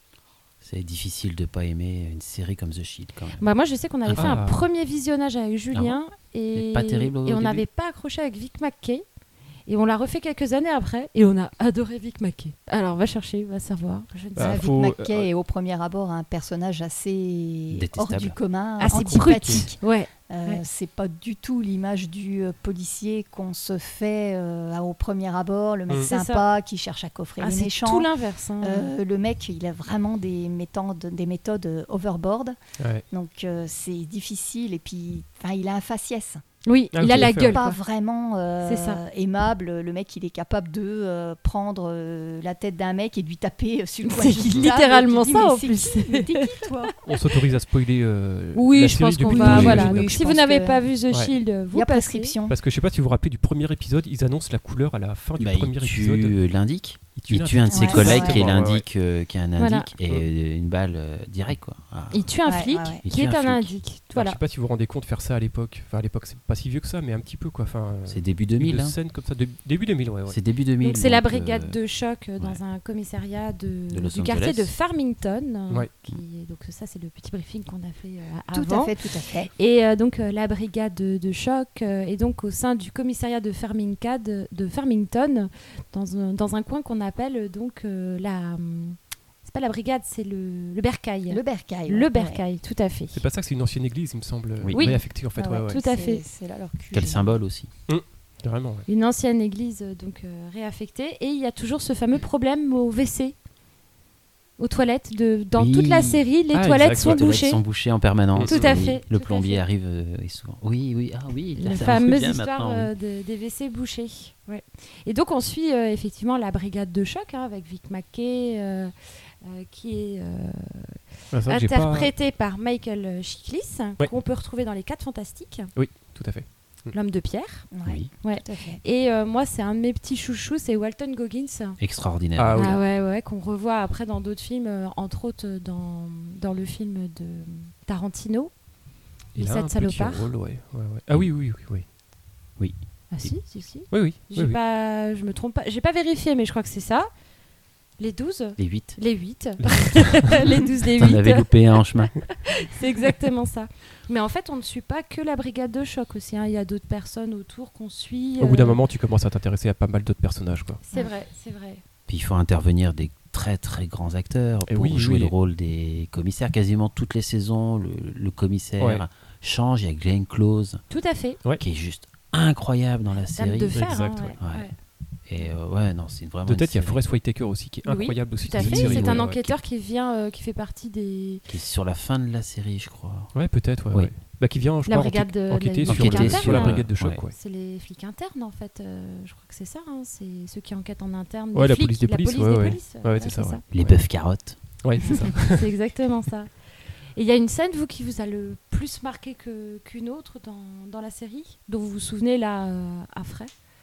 C'est difficile de pas aimer une série comme The Shield quand même. Bah moi, je sais qu'on avait fait un Ah. premier visionnage avec Julien et, Et pas terrible au et on début n'avait pas accroché avec Vic Mackey. Et on l'a refait quelques années après et on a adoré Vic Mackey. Alors, va chercher, va savoir. Je ne sais Bah, pas. Vic faut- Mackey euh, est au premier abord un personnage assez Détestable. hors du commun, Assez antipathique. brut. Ouais. Euh, Ouais. C'est pas du tout l'image du euh, policier qu'on se fait euh, au premier abord, le mec Mm. C'est sympa qui cherche à coffrer Ah, les c'est méchants. tout l'inverse. hein. Euh, le mec, il a vraiment des méthodes, des méthodes euh, overboard, Ouais. donc euh, c'est difficile. Et puis, enfin, il a un faciès. Oui, Ah, il a tout à la fait, gueule. Pas quoi. vraiment euh, C'est ça. aimable. Le mec, il est capable de euh, prendre euh, la tête d'un mec et de lui taper sur le coin C'est du table. littéralement Tu te dis, ça, mais en c'est plus. qui Mais t'es qui, toi? On s'autorise à spoiler. euh, Oui, la je série pense qu'on depuis le va. début, Voilà. j'imagine. Donc, je si vous pense n'avez que- pas vu The Ouais. Shield, Il vous y a passez. prescription. Parce que je sais pas si vous vous rappelez du premier épisode, ils annoncent la couleur à la fin du Bah, premier il épisode. tue l'indique. Il l'un. tue un de ses Ouais, collègues ouais, qui est ouais. l'indique, euh, qui est un Voilà. indique et euh, une balle euh, directe quoi. Ah. Il tue un Ouais, flic ouais, ouais. Il qui tue est un un flic. indique. Alors, Voilà. Je sais pas si vous vous rendez compte faire ça à l'époque. Enfin, à l'époque, c'est pas si vieux que ça, mais un petit peu quoi. Enfin, euh, C'est début deux mille. une hein. scène comme ça, de- début deux mille, ouais. ouais. C'est début deux mille. Donc c'est la donc, brigade euh, de choc euh, dans ouais. un commissariat de, De Los du quartier Angeles. de Farmington. euh, Ouais. qui est- donc ça c'est le petit briefing qu'on a fait euh, Tout avant. à fait, tout à fait. Et euh, donc euh, la brigade de, de choc euh, est donc au sein du commissariat de Farmington, de Farmington dans, un, dans un coin qu'on appelle euh, donc euh, la... hum, c'est pas la brigade, c'est le, le bercail. Le bercail. Le ouais. bercail, tout à fait. C'est pas ça que c'est une ancienne église, il me semble. Oui. Oui. Réaffectée en fait, Ah ouais, ouais, ouais. Tout à c'est- fait. C'est là leur cul. Quel symbole aussi. Vraiment, ouais. Une ancienne église euh, donc euh, réaffectée. Et il y a toujours ce fameux problème au W C, aux toilettes. De, dans Oui. toute la série, les Ah, toilettes exact, sont ouais. Les toilettes bouchées. sont bouchées en permanence. Tout à Oui. fait, Le tout à plombier fait. arrive euh, et souvent. Oui, oui, ah oui. là, La ça me fameuse revient histoire maintenant, oui. euh, de- des W C bouchés. Ouais. Et donc on suit euh, effectivement la brigade de choc hein, avec Vic Mackey euh, euh, qui est euh, Ah, c'est vrai que j'ai pas- interprété par Michael Chiklis Ouais. qu'on peut retrouver dans les quatre Fantastiques. Oui, tout à fait. l'homme de pierre. Ouais, Oui, Ouais. tout à fait. Et euh, moi, c'est un de mes petits chouchous, c'est Walton Goggins. extraordinaire. Ah oui. Ah ouais, ouais, qu'on revoit après dans d'autres films, euh, entre autres euh, dans, dans le film de Tarantino. Il Les a sept un petit salopards. rôle, ouais, ouais, ouais. Ah oui, oui, oui, oui. Ah si, si, si. Oui, oui. J'ai oui, oui. pas, je me trompe pas, j'ai pas vérifié, mais je crois que c'est ça. Les douze, Les huit. les huit, les douze, les T'en avais huit. loupé un en chemin. C'est exactement ça. Mais en fait, on ne suit pas que la brigade de choc aussi. hein. Il y a d'autres personnes autour qu'on suit. Au bout d'un euh, moment, tu commences à t'intéresser à pas mal d'autres personnages, quoi. C'est vrai, c'est vrai. Puis il faut intervenir des très très grands acteurs Et pour oui, jouer oui. le rôle des commissaires. Quasiment toutes les saisons, le, le commissaire Ouais. change. Il y a Glenn Close Tout à fait. Ouais. qui est juste incroyable dans la Dame série. de fer. Exact, hein, ouais. ouais, Ouais. ouais. Et euh, ouais, non, c'est vraiment. De une tête, il y a série Forest Whitaker aussi, qui est Oui, incroyable aussi. Tout à dans cette fait. série, C'est ouais, un ouais, enquêteur qui vient, euh, qui fait partie des. qui est sur la fin de la série, je crois. qui- Ouais, peut-être, ouais, Oui. ouais. Bah, qui vient, je La crois, brigade enquêter, de- enquêter la- sur, Enquêter le- sur, sur la euh, brigade de choc, ouais. ouais. C'est les flics internes en fait. euh, je crois que c'est ça. hein, C'est ceux qui enquêtent en interne. Ouais, les la flics, police des la polices, police ouais, des ouais. polices. Ouais, c'est ça, ouais. Les Ouais. bœufs carottes. Ouais, c'est ça. C'est exactement ça. Et il y a une scène, vous, qui vous a le plus marqué que, qu'une autre dans, dans la série, dont vous vous souvenez là, euh, à frais.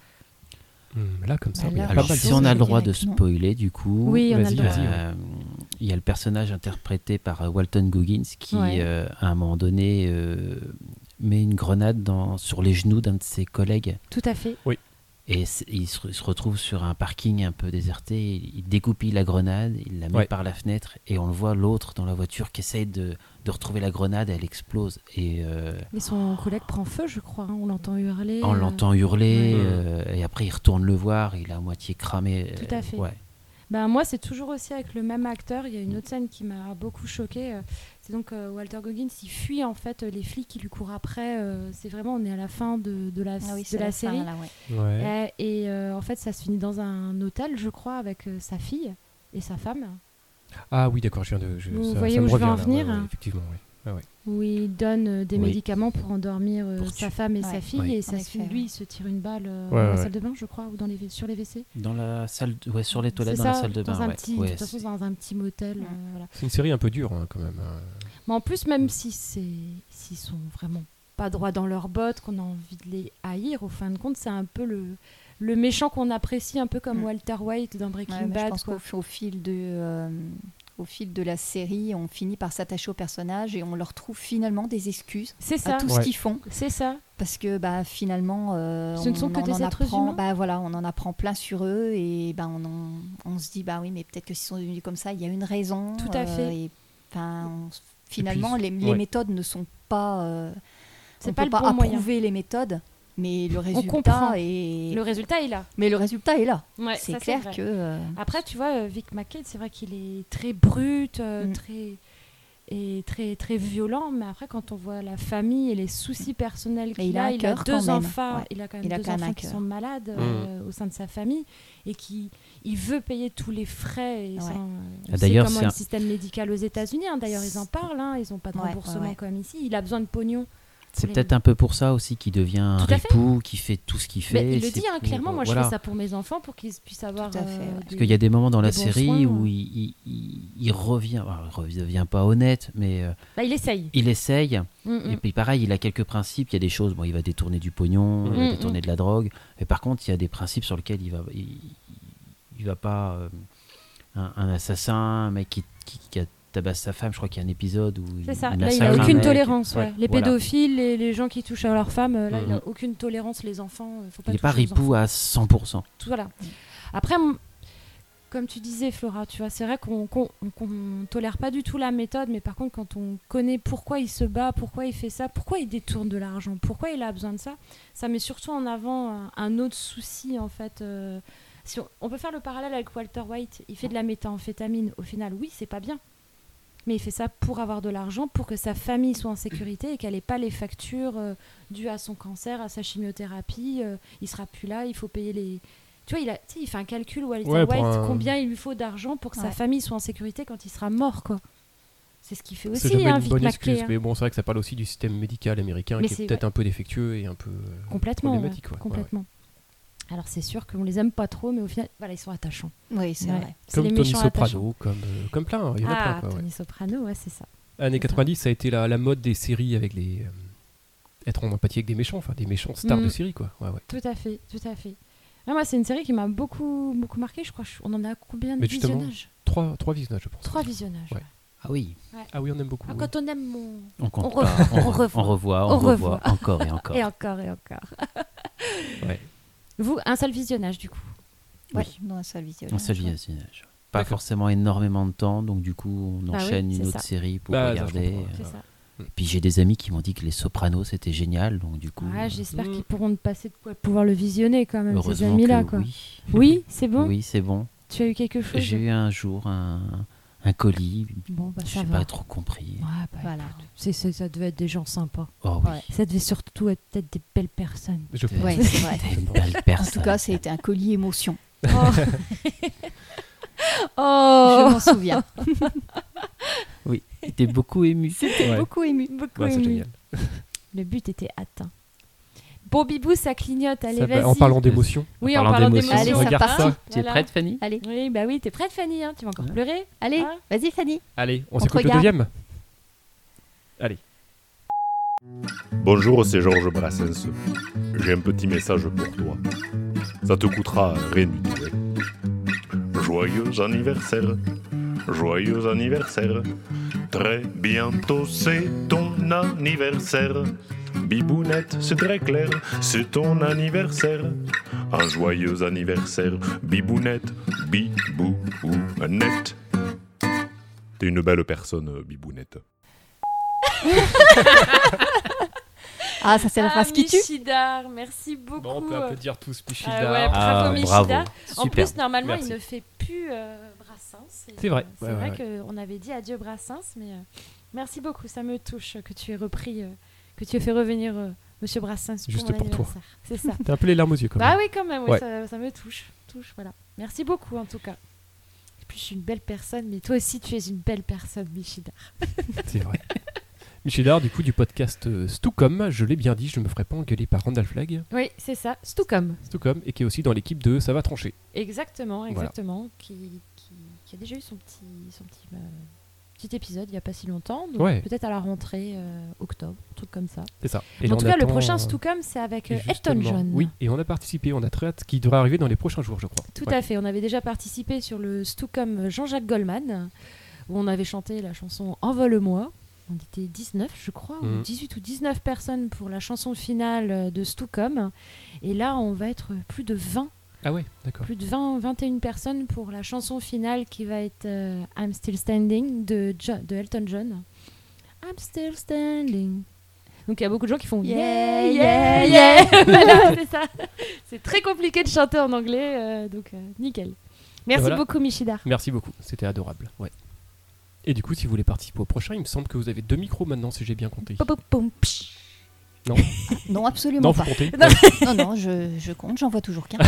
Hum, Là, comme ça, Bah, il y a là, pas Alors, mal si de on a le choses droit de directement. spoiler, du coup. Oui, on a Vas-y, le droit. vas-y, ouais. Euh, il y a le personnage interprété par euh, Walton Goggins qui, Ouais. euh, à un moment donné, euh, met une grenade dans, sur les genoux d'un de ses collègues. Tout à fait. Et c'est- il se, il se retrouve sur un parking un peu déserté. Il, il dégoupille la grenade, il la met Ouais. par la fenêtre et on le voit l'autre dans la voiture qui essaye de, de retrouver la grenade et elle explose. Et euh, Mais son collègue prend feu, je crois. hein, On l'entend hurler. on euh, l'entend hurler Ouais. euh, et après il retourne le voir. Il est à moitié cramé. Tout à euh, fait. Ouais. Bah, moi, c'est toujours aussi avec le même acteur. Il y a une autre scène qui m'a beaucoup choquée. euh, C'est donc euh, Walter Goggins, il fuit en fait euh, les flics qui lui courent après. euh, C'est vraiment, on est à la fin de, de la, Ah oui, de c'est la la série. fin, là, ouais. Ouais. Et, et, euh, en fait, ça se finit dans un hôtel, je crois, avec euh, sa fille et sa femme, Ah oui, d'accord, je viens de. je- Vous ça, voyez ça où me je veux revient, en là, venir, ouais, ouais, hein. effectivement, oui. où il donne euh, des Oui. médicaments pour endormir euh, Pour sa tuer. femme et sa Ouais. fille. Ouais. Et En ça se effet, finit, lui, ouais. il se tire une balle euh, Ouais, dans la ouais. salle de bain, je crois, ou dans les, V- sur les W C. Dans la salle, de- ouais, sur les toilettes, C'est dans la ça, salle de bain. dans un ouais. petit, Ouais, de toute façon, c'est- dans un petit motel. Ouais. euh, voilà. C'est une série un peu dure, hein, quand même. hein. Mais en plus, même si c'est, s'ils sont vraiment pas droits dans leurs bottes, qu'on a envie de les haïr, au fin de compte, c'est un peu le, le méchant qu'on apprécie, un peu comme Mm. Walter White dans Breaking Ouais, mais je Bad. pense quoi. qu'au au fil de euh, au fil de la série, on finit par s'attacher aux personnages et on leur trouve finalement des excuses C'est à ça, tout Ouais. ce qu'ils font, c'est ça. parce que bah finalement euh, Ce ne sont on que en des en êtres apprend, humains. bah voilà, on en apprend plein sur eux et bah on en- on se dit bah oui, mais peut-être que s'ils sont devenus comme ça, il y a une raison. Tout à fait. et, enfin, on- finalement, les, les ouais. méthodes ne sont pas. euh, C'est on pas peut le pas bon moyen. approuver les méthodes, mais le comprend. résultat est. Le résultat est là. Mais le résultat est là. Ouais, c'est ça, clair vrai. que. euh, Après, tu vois, euh, Vic McKay, c'est vrai qu'il est très brut, euh, Mm. très et très très violent, mais après, quand on voit la famille et les soucis personnels Mais qu'il il a a, un il a cœur deux quand même. enfants, Ouais. il a quand même Il a deux quand même enfants un qui cœur. sont malades Mm. euh, au sein de sa famille et qui il veut payer tous les frais. Et Ouais. sans, on Ah, sait d'ailleurs, comment c'est est le un- système médical aux États-Unis. hein. D'ailleurs, ils en parlent. hein. Ils n'ont pas de Ouais, remboursement ouais, ouais. comme ici. Il a besoin de pognon. C'est les- peut-être un peu pour ça aussi qu'il devient un Tout à fait. ripou, qui fait tout ce qu'il fait. Mais il le c'est dit hein, pour- clairement. Moi, voilà. je fais ça pour mes enfants, pour qu'ils puissent avoir. Tout à fait, euh, ouais. des- Parce qu'il y a des moments dans la des bons série soins, où ouais. il, il- il- il revient, alors, il revient pas honnête, mais euh, Bah, il essaye. il essaye. Mm, mm. Et puis pareil, il a quelques principes. Il y a des choses, bon, il va détourner du pognon, il va Mm, détourner mm. de la drogue. Mais par contre, il y a des principes sur lesquels il va, il, il va pas. euh, un, un assassin, un mec qui, qui, qui a tabasse sa femme. Je crois qu'il y a un épisode où C'est il, ça. il Là, il massacre a un aucune mec. tolérance. Ouais. ouais. Les Voilà. pédophiles, les, les gens qui touchent à leur femme, euh, là, il Mhm. a aucune tolérance. Les enfants, euh, faut pas Il n'est pas toucher aux ripou enfants. à cent pour cent. Tout, voilà. Après, m- comme tu disais, Flora, tu vois, c'est vrai qu'on qu'on, qu'on tolère pas du tout la méthode, mais par contre, quand on connaît pourquoi il se bat, pourquoi il fait ça, pourquoi il détourne de l'argent, pourquoi il a besoin de ça, ça met surtout en avant un, un autre souci, en fait. euh, si on, on peut faire le parallèle avec Walter White, il fait de la méthamphétamine. Au final, oui, c'est pas bien. Mais il fait ça pour avoir de l'argent, pour que sa famille soit en sécurité et qu'elle n'ait pas les factures euh, dues à son cancer, à sa chimiothérapie. euh, il sera plus là, il faut payer les... Tu vois, il, a, tu sais, il fait un calcul, Walter Ouais, pour White, un- combien il lui faut d'argent pour que sa Ouais. famille soit en sécurité quand il sera mort, quoi. C'est ce qu'il fait C'est aussi, jamais hein, une Vic bonne McKay, excuse, hein. mais bon, c'est vrai que ça parle aussi du système médical américain Mais qui c'est- est peut-être ouais. un peu défectueux et un peu euh, Complètement, ouais, problématique. ouais. complètement. Alors c'est sûr qu'on les aime pas trop, mais au final, voilà, ils sont attachants. Oui, c'est Ouais. vrai. C'est Comme les Tony méchants Soprano, attachants. comme, euh, comme plein, il y en a Ah, plein. Quoi, ouais. Tony Soprano, ouais, c'est ça. Années C'est ça. quatre-vingt-dix, ça a été la, la mode des séries avec les, euh, être en empathie avec des méchants, enfin des méchants stars Mm. de série, quoi. Ouais, ouais. Tout à fait, tout à fait. Ouais, moi, c'est une série qui m'a beaucoup, beaucoup marqué. Je crois que je- on en a combien de Mais justement, visionnages Trois, trois visionnages, je pense. Trois visionnages. Ouais. ouais. Ah oui, Ah oui, on aime beaucoup. Ah, oui. quand on aime mon... on compte On pas. revoit, On, on re- revoit. on revoit, on, On revoit, revoit. encore et encore. Et encore, et encore. Ouais. Vous, un seul visionnage, du coup. Ouais, Oui. dans un seul visionnage. Un seul ouais. visionnage. Pas D'accord. forcément énormément de temps, donc du coup, on Bah oui, enchaîne c'est une autre ça. série pour Bah, ça, je regarder. comprends, ouais. C'est Euh, ça. Et puis j'ai des amis qui m'ont dit que Les Sopranos c'était génial, donc du coup, Ouais, euh, j'espère Mm. qu'ils pourront te passer de quoi pouvoir le visionner quand même, ces heureusement amis-là. que Quoi. oui. Oui, c'est bon. Oui, c'est bon. Tu as eu quelque chose J'ai eu un jour un, un colis, Bon, bah je ça n'ai va. pas trop compris. Ouais, bah, Voilà. c'est, c'est- ça devait être des gens sympas. Oh oui, Ouais. Ça devait surtout être peut-être des belles personnes. Je pense. Ouais, c'est vrai. c'était une belle En personne. tout cas, c'était un colis émotion. Oh, Je oh m'en souviens. Oui, j'étais beaucoup ému. Ouais. Beaucoup ému. beaucoup Ouais, c'est ému. génial. Le but était atteint. Bon, Bibou, ça clignote. Allez, Ça va- vas-y. en parlant d'émotion, Oui, en en parlant parlant d'émotion. d'émotion. Allez, c'est regarde reparti. ça. Tu es Voilà. prête, Fanny? Allez, Oui, bah oui, t'es prête, Fanny, hein, tu vas encore Ouais. pleurer. allez, Ah. vas-y Fanny. Allez, on On te s'écoute le regarde. deuxième. Allez. Bonjour, c'est Georges Brassens. J'ai un petit message pour toi. Ça te coûtera rien du tout. hein. Joyeux anniversaire, joyeux anniversaire. Très bientôt c'est ton anniversaire. Bibounette, c'est très clair, c'est ton anniversaire. Un joyeux anniversaire, Bibounette, Bibounette. T'es une belle personne, Bibounette. Ah, ça c'est la phrase qui tue. Michidar, merci beaucoup. Bon, on peut applaudir tous Ah Michidar. ouais, bravo, Ah, Michidar. bravo. En Super. plus, normalement, Merci. il ne fait plus euh, Brassens. Et, C'est vrai, euh, C'est ouais, vrai ouais, qu'on avait dit adieu Brassens, mais euh, merci beaucoup. Ça me touche que tu aies repris, euh, que tu aies fait revenir euh, Monsieur Brassens pour Juste mon pour toi. anniversaire. C'est ça. T'as un peu les larmes aux yeux quand même. Bah oui, quand même, oui, Ouais. ça, ça me touche. touche voilà. Merci beaucoup, en tout cas. Et puis, je suis une belle personne, mais toi aussi, tu es une belle personne, Michidar. C'est vrai. Michidar, du coup, du podcast euh, Stucom, je l'ai bien dit, je ne me ferai pas engueuler par Randall Flagg. Oui, c'est ça. Stucom. Stucom, et qui est aussi dans l'équipe de Ça va trancher. Exactement, Voilà. exactement. Qui, qui, qui a déjà eu son petit, son petit, euh, petit épisode il n'y a pas si longtemps. Donc Ouais. peut-être à la rentrée euh, octobre, un truc comme ça. C'est ça. Et en là, tout on cas, le attend, prochain euh, Stucom, c'est avec euh, Elton justement, John. Oui, et on a participé, on a très hâte, qui devrait arriver dans les prochains jours, je crois. Tout Ouais. à fait. On avait déjà participé sur le Stucom Jean-Jacques Goldman, où on avait chanté la chanson Envole-moi. On était dix-neuf, je crois, ou Mhm. dix-huit ou dix-neuf personnes pour la chanson finale euh, de Stucom. Et là, on va être plus de vingt. Ah ouais, d'accord. Plus de vingt, vingt et une personnes pour la chanson finale qui va être euh, I'm Still Standing de, Jo- de Elton John. I'm Still Standing. Donc il y a beaucoup de gens qui font Yeah, yeah, yeah, yeah, yeah. Voilà, c'est ça. C'est très compliqué de chanter en anglais, euh, donc euh, nickel. Merci voilà. beaucoup, Michidar. Merci beaucoup, c'était adorable. Ouais. Et du coup, si vous voulez participer au prochain, il me semble que vous avez deux micros maintenant, si j'ai bien compté. Pom, pom, pom, psh. Non, absolument Non, vous pas. comptez Non. Ouais. Non, non, je, je compte, j'en vois toujours qu'un.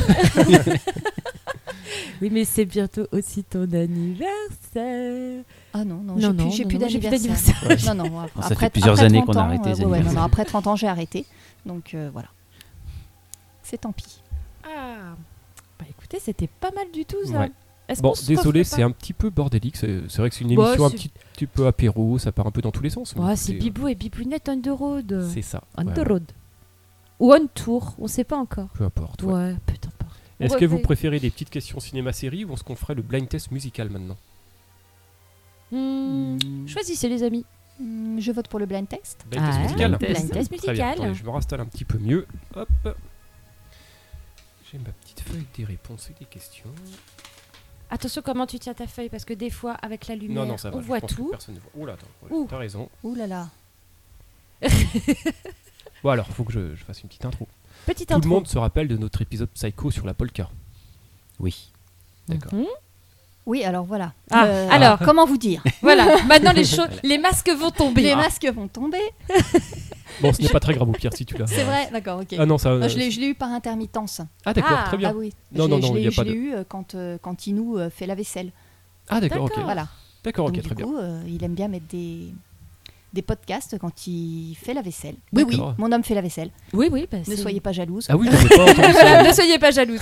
Oui, mais c'est bientôt aussi ton anniversaire. Ah non, non, Non, j'ai non, plus, j'ai non, plus non, j'ai plus d'anniversaire. d'anniversaire. Non, non, après, Ça fait après- plusieurs après années trente qu'on a ans, arrêté les euh, ouais, ouais, non, anniversaires. non, après trente ans, j'ai arrêté. Donc euh, voilà. C'est tant pis. Ah, bah écoutez, c'était pas mal du tout ça. Ouais. Est-ce Bon, qu'on se désolé, referait c'est un petit peu bordélique. C'est c'est vrai que c'est une Bah, émission un c'est- petit, petit peu apéro, ça part un peu dans tous les sens. mais pas Ouais, c'est écoutez, Bibou et Bibounette on the road. euh, C'est ça. On ouais, the ouais, road. Ou on tour, on sait pas encore. peu importe. ouais. Ouais, peu importe. Est-ce On que vous refait. préférez des petites questions cinéma-série ou est-ce qu'on ferait le blind test musical maintenant Hmm, Choisissez les amis. Hum, je vote pour le blind test. Blind test Ah, musical blind test Très bien. musical. Attendez, je me reinstalle un petit peu mieux. Hop. J'ai ma petite feuille des réponses et des questions. Attention comment tu tiens ta feuille parce que des fois avec la lumière Non, non, ça va. on je voit pense que tout. personne ne voit. Oula, attends, ouais, Ouh. t'as raison. Ouh là là. Bon, alors, faut que je, je fasse une petite intro. Petite Tout intro. le monde se rappelle de notre épisode Psycho sur la polka. Oui. D'accord. Mhm. Oui, alors voilà. Ah, Euh, alors. comment vous dire Voilà, maintenant les choses, les masques vont tomber. Les masques vont tomber. Bon, ce n'est pas très grave au pire si tu l'as. C'est vrai, d'accord, ok. Ah non, ça. Euh, je l'ai je l'ai eu par intermittence. Ah d'accord, Ah, très bien. Ah oui. Non, je non, l'ai- non, je l'ai il y a eu- pas je l'ai de- eu euh, quand, euh, quand Inou euh, fait la vaisselle. Ah d'accord, ok. D'accord. Voilà. D'accord, ok, Donc, très du bien. coup, euh, il aime bien mettre des, des podcasts quand il fait la vaisselle. Oui, oui, D'accord. mon homme fait la vaisselle. Oui, oui, bah, Ne c'est- soyez pas jalouse. Ah oui, je n'ai pas entendu Voilà, ça. ne soyez pas jalouse.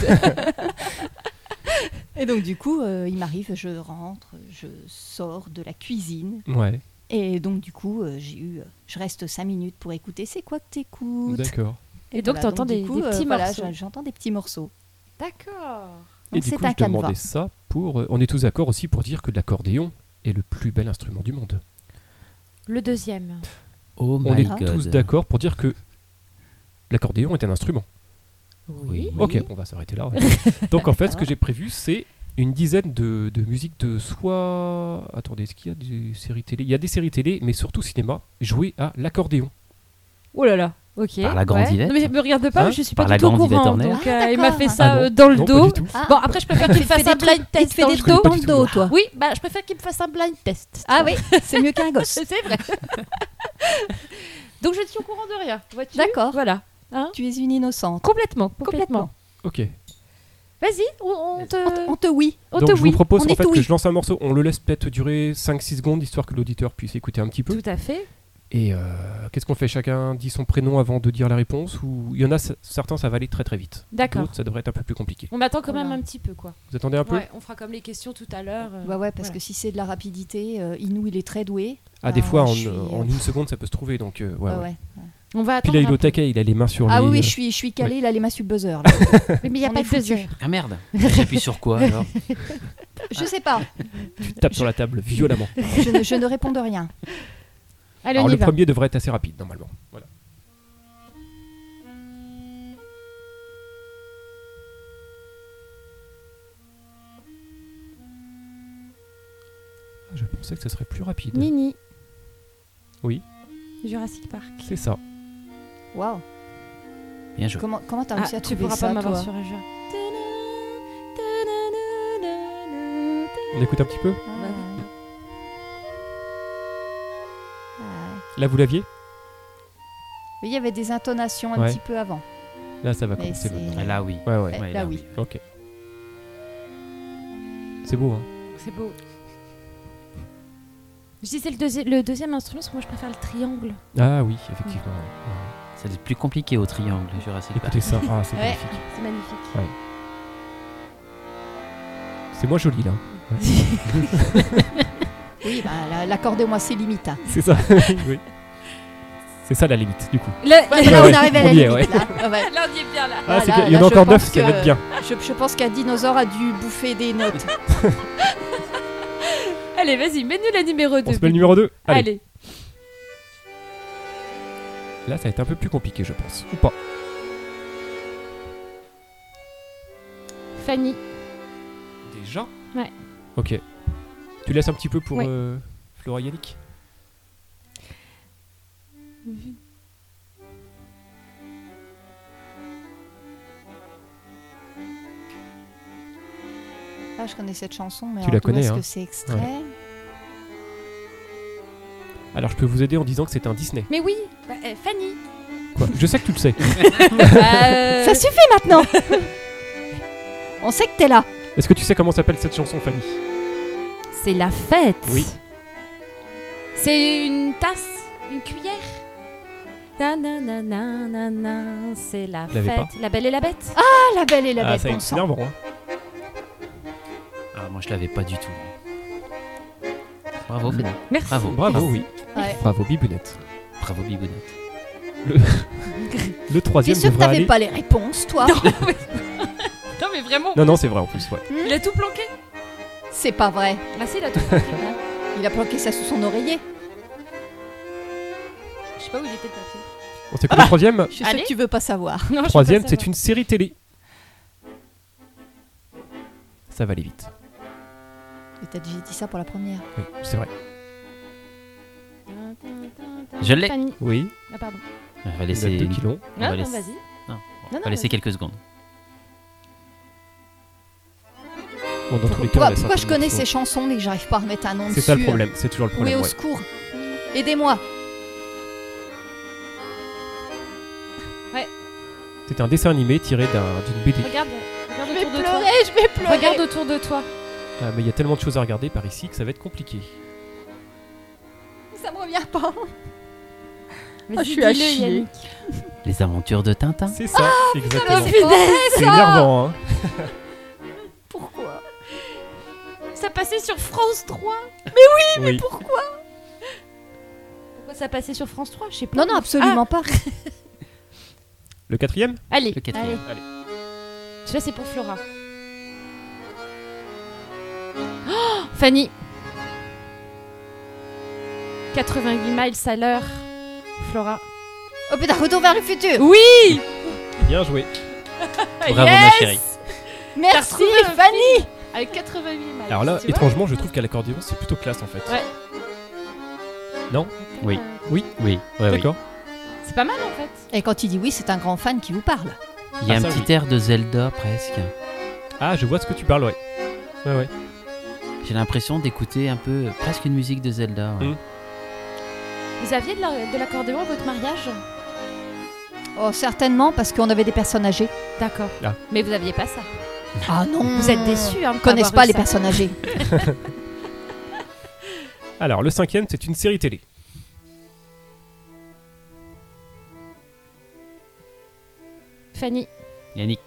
Et donc, du coup, euh, il m'arrive, je rentre, je sors de la cuisine. Ouais. Et donc, du coup, euh, j'ai eu, euh, je reste cinq minutes pour écouter. C'est quoi que t'écoutes? D'accord. Et donc, Voilà, t'entends du des, coup, des euh, petits voilà, morceaux. je- j'entends des petits morceaux. D'accord. Et Donc, du c'est coup, un je demandais canevas. ça pour. euh, on est tous d'accord aussi pour dire que l'accordéon est le plus bel instrument du monde. Le deuxième. Oh On my est god. tous d'accord pour dire que l'accordéon est un instrument. Oui. Ok, on va s'arrêter là. ouais. Donc en fait, ce que j'ai prévu, c'est une dizaine de, de musiques de soit... Attendez, est-ce qu'il y a des séries télé? Il y a des séries télé, mais surtout cinéma, jouées à l'accordéon. Oh là là. Ok. Par la grande ouais. Yvette. Non, mais me regarde pas, Hein je suis Par pas la du tout au grande Yvette courant. Horner. Donc, Ah, euh, il m'a d'accord. fait ça Ah non. euh, dans le Non, dos. pas du tout. Ah. Bon, après, je préfère qu'il me fasse fait un des blind trucs- test il fait dans des le trucs dos. Pas dans du le tout, dos, non. toi. Oui, bah, je préfère qu'il me fasse un blind test. Ah oui, c'est mieux qu'un gosse. C'est vrai. Donc, je suis au courant de rien. vois-tu D'accord. Voilà. Hein Tu es une innocente. Complètement, complètement. Ok. Vas-y, on, on te... On te oui. On Donc te je oui. vous propose On en est fait tout que oui. je lance un morceau, on le laisse peut-être durer cinq six secondes, histoire que l'auditeur puisse écouter un petit peu. Tout à fait. Et euh, qu'est-ce qu'on fait? Chacun dit son prénom avant de dire la réponse? Ou il y en a c- certains, ça va aller très très vite. D'accord. D'autres, ça devrait être un peu plus compliqué. On attend quand même Voilà. un petit peu, quoi. Vous attendez un peu? Ouais, on fera comme les questions tout à l'heure. euh, Bah ouais, parce voilà. que si c'est de la rapidité, euh, Inou, il est très doué. Ah, des Ah, fois, en, je suis, en euh, une seconde, ça peut se trouver. Donc, euh, ouais, Ouais, ouais. ouais. On va Puis attendre. là, il est un au peu. taquet, il a les mains sur Ah les... oui, oui, euh, je suis, je suis calée, il a les mains sur le buzzer. là. Mais il n'y a On pas est de foutu. buzzer. Ah merde. J'appuie sur quoi alors? Je sais pas, Tu tapes sur la table violemment. je ne, je ne réponds de rien. Allez, Alors, on y le va. premier devrait être assez rapide, normalement. Voilà. Ah, je pensais que ce serait plus rapide. Nini. Oui. Jurassic Park. C'est ça. Waouh. Bien joué. Comment comment t'as Ah, réussi à tu trouver pourras ça, pas m'avoir toi sur un jeu. On écoute un petit peu? Ah. Ah. Là, vous l'aviez? Oui, il y avait des intonations un Ouais. petit peu avant. Là, ça va Mais commencer. c'est- maintenant. Ah, là oui. Ouais, ouais. Ouais, Ouais, là, oui. Ok. C'est beau, hein? C'est beau. Je dis c'est le, deuxi- le deuxième instrument parce que moi je préfère le triangle. Ah oui, effectivement. ouais. C'est le plus compliqué au triangle, Jurassic Park. Écoutez ça. Ah, c'est Ouais. magnifique. C'est magnifique. C'est moins joli, là. Oui, bah, la- l'accordéon, moi, c'est limite. hein. C'est ça. Oui. C'est ça la limite, du coup. Le- Ouais, le- là, ouais, on arrive à la on y est, limite. Là. Ah ouais. Là on y est bien là. Ah, Ah, c'est là- qu'il y en là, a je encore neuf, pense ça va que- être bien. Je, je pense qu'un dinosaure a dû bouffer des notes. Allez, vas-y, mets-nous la numéro deux. On se met le numéro deux. Allez. Allez. Là, ça va être un peu plus compliqué, je pense. Ou pas. Fanny. Déjà? Ouais. Ok. Tu laisses un petit peu pour Ouais. euh, Flora Yannick? Ah, je connais cette chanson, mais Tu alors la d'où connais, est-ce hein. que c'est extrait? Ouais. Alors, je peux vous aider en disant que c'est un Disney. Mais oui, bah, euh, Fanny. Quoi? Je sais que tu le sais. Euh, Ça suffit maintenant. On sait que t'es là. Est-ce que tu sais comment s'appelle cette chanson, Fanny? C'est la fête. Oui. C'est une tasse, une cuillère. Na, na, na, na, na, na, c'est la Je l'avais fête. pas. La belle et la bête. Ah, la belle et la Ah, bête, ça bon c'est sang. énervant, hein. Ah, moi je l'avais pas du tout. Bravo, Fanny. Merci. Bravo. Bravo, oui. Ouais. Bravo, Bibounette. Bravo, Bibounette. Le, le T'es troisième sûr que devrait t'avais aller... pas les réponses, toi? Non, mais... non, mais vraiment. Non, non, c'est vrai en plus, ouais. Il a tout planqué. C'est pas vrai. Ah si, il a tout planqué. Il a planqué ça sous son oreiller. Je sais pas où il était le papier. On s'écoute le troisième. Je suis sûre Allez. que tu veux pas savoir. Non, je peux Troisième, pas c'est savoir. une série télé. Ça va aller vite. Mais t'as déjà dit ça pour la première. Oui, c'est vrai. Je l'ai. Fanny. Oui, Ah pardon. On va il y en a laisser, deux qui l'ont. on va Non, non, laisser- vas-y. non, Non, on va non, laisser quelques secondes. Bon, dans tous les cas, on Pourquoi, laisse un pourquoi peu je de connais morceaux. ces chansons mais que j'arrive pas à remettre un nom C'est dessus? ça le problème, c'est toujours le Oui, problème. au ouais. secours. Aidez-moi. C'était un dessin animé tiré d'un- d'une B D. Regarde, regarde Je vais autour de toi. pleurer, je vais pleurer. Regarde autour de toi. Ah, mais il y a tellement de choses à regarder par ici que ça va être compliqué. Ça me revient pas. Vas-y, Ah, je suis à dis-le, chier. Yannick. Les aventures de Tintin. C'est ça, exactement. c'est pas vrai, C'est ça. énervant, hein. Pourquoi? Ça passait sur France trois. Oui. Pourquoi? Ça passait sur France trois, je sais pas. Non, non, absolument pas. Le quatrième? Ah, allez, Le quatrième. allez. Celui-là, c'est pour Flora. Oh, Fanny. quatre-vingt-huit miles à l'heure. Flora. Oh putain, retour vers le futur. Oui. Bien joué. Bravo, Yes ma chérie. Merci, retrouvé un Fanny. Avec quatre-vingt-huit miles. Alors là, tu vois. étrangement, je trouve qu'à l'accordéon, c'est plutôt classe en fait. Ouais. Non? Oui. Oui. Oui, ouais, oui. D'accord. C'est pas mal en fait. Et quand il dit oui, c'est un grand fan qui vous parle. Il y a Ah, un ça, petit oui. air de Zelda presque. Ah, je vois ce que tu parles, ouais. Ouais, ouais. J'ai l'impression d'écouter un peu, presque une musique de Zelda. ouais. Mm. Vous aviez de la- de l'accordéon à votre mariage? Oh, certainement, parce qu'on avait des personnes âgées. D'accord. Ah. Mais vous aviez pas ça. Ah non. Vous êtes déçus, hein, de Ils connaissent avoir pas eu les ça. personnes âgées. Alors, le cinquième, c'est une série télé. Fanny. Yannick,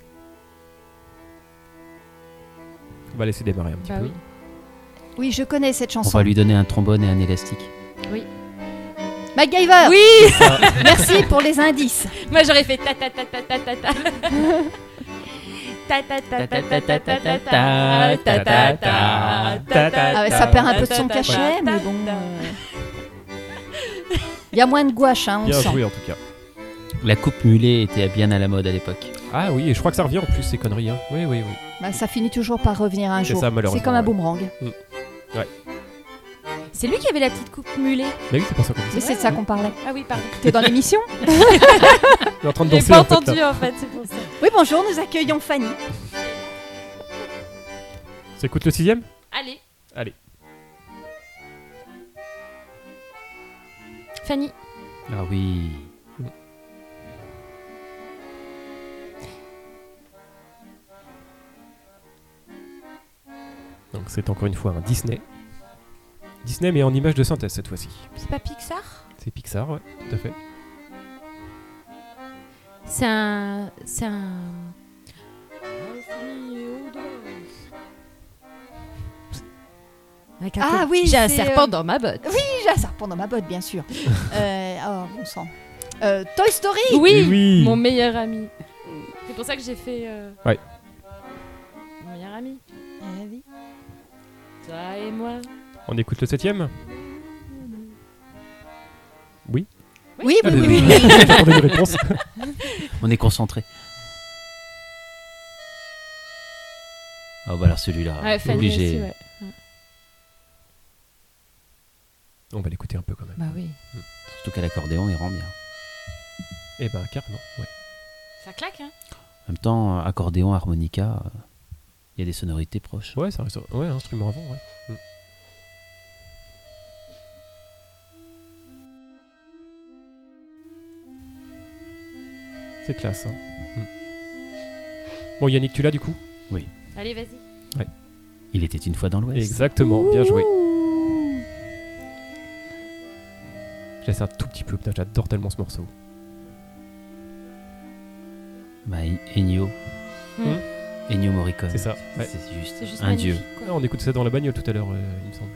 On va laisser démarrer un petit Bah peu. oui. Oui, je connais cette on chanson. va lui donner un trombone et un élastique. MacGyver. Oui. Merci pour les indices. Moi j'aurais fait ta ta ta ta ta ta ta. Ta ta ta ta ta ta ta ta ta ta ta ta ta ta. Ah ouais, ça perd un peu de son cachet, mais bon. Il y a moins de gouache, hein, on le Bien sent. joué en tout cas. La coupe mulet était bien à la mode à l'époque. Ah oui, et je crois que ça revient en plus, ces conneries. Hein. Oui, oui, oui. Bah, ça finit toujours par revenir un C'est jour. ça, malheureusement, C'est comme un ouais. boomerang. C'est lui qui avait la petite coupe mulet. Mais oui, c'est pour ça qu'on dit Mais ça. c'est de ça qu'on parlait. Ah oui, pardon. T'es dans l'émission? On est en train de J'ai danser pas en fait, là. entendu en fait, c'est pour ça. Oui, bonjour, nous accueillons Fanny. Ça écoute le sixième? Allez. Allez. Fanny. Ah oui. Donc c'est encore une fois un Disney. Disney mais en image de synthèse cette fois-ci. C'est pas Pixar? C'est Pixar, ouais, tout à fait. C'est un. C'est un. Avec un Ah co- oui, j'ai un c'est, serpent euh, dans ma botte. Oui, j'ai un serpent dans ma botte, bien sûr. euh, oh, bon sang. Euh, Toy Story. Oui, Eh oui. mon meilleur ami. C'est pour ça que j'ai fait. euh, Ouais. Mon meilleur ami. Eh oui. Toi et moi. On écoute le septième? Oui, oui, Ah, oui, désolé. oui, oui. J'attendais une réponse. On est concentré. Oh bah alors celui-là, Ouais, Fanny obligé. aussi, ouais. On va l'écouter un peu quand même. Bah oui. Surtout qu'à l'accordéon, il rend bien. Eh ben carrément, ouais. Ça claque, hein? En même temps, euh, accordéon, harmonica, euh, il y a des sonorités proches. Ouais, ça reste ouais, un instrument avant, ouais. Mm. C'est classe, hein. Mm. Bon Yannick, tu l'as du coup? Allez, vas-y. Il était une fois dans l'Ouest. Exactement, bien joué. Je laisse un tout petit peu, putain, j'adore tellement ce morceau. Bah, Ennio. Mm. Ennio Morricone. C'est ça, ouais. C'est juste, C'est juste un dieu. magnifique, quoi. Ah, on écoute ça dans la bagnole tout à l'heure, euh, il me semble.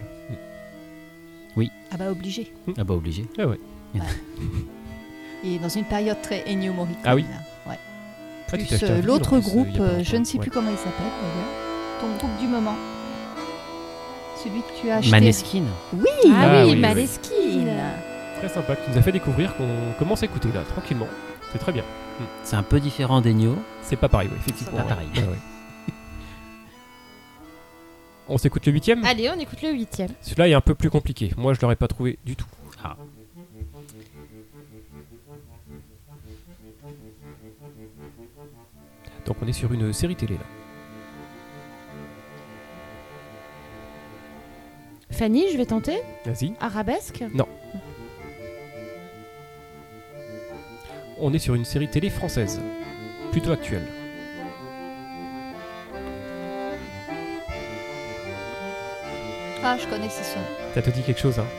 Ah bah obligé. Ah bah obligé. Ah ouais. Et dans une période très Ennio Morricone. Ah oui. là. Ouais. Ah, tu Plus, t'as acheté un euh, vinyle, en l'autre plus, euh, groupe, il y a pas euh, longtemps. je ne sais Ouais. plus comment il s'appelle d'ailleurs. Ton groupe du moment. Celui que tu as acheté. Maneskin. Oui. Ah, Ah oui, oui, oui. Maneskin. Très sympa, qui nous a fait découvrir qu'on commence à écouter là, tranquillement. C'est très bien. C'est un peu différent d'Ennio. C'est pas pareil, ouais, effectivement. C'est pas ouais. pareil. Ouais, ouais. On s'écoute le huitième? Allez, on écoute le huitième. Celui-là est un peu plus compliqué. Moi, je l'aurais pas trouvé du tout. Ah. Donc on est sur une série télé là. Fanny, je vais tenter. Vas-y. Arabesque. On est sur une série télé française. Plutôt actuelle. Ah, je connais ces sons. Ça te dit quelque chose, hein?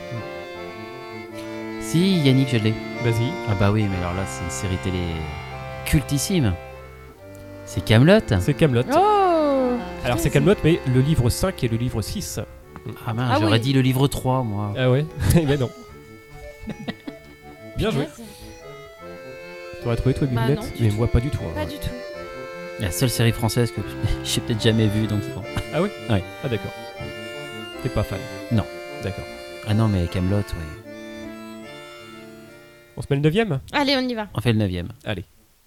Si, Yannick, je l'ai. Vas-y. Ah bah oui, mais alors là, c'est une série télé cultissime. C'est Camelot. C'est Camelot. Oh. Alors c'est Camelot, mais le livre cinq et le livre six. Ah mince, Ah j'aurais oui. dit le livre trois, moi. Ah ouais? Mais non. Bien joué. Punaise. T'aurais trouvé toi, Bah Bibounette, non, du mais tout. moi pas du tout. hein. Pas du tout. La seule série française que j'ai peut-être jamais vue, donc c'est bon. Ah oui Ouais. Ah d'accord. T'es pas fan. Non. D'accord. Ah non, mais Kaamelott, ouais. On se met le neuvième. Allez, on y va. On fait le neuvième. Allez.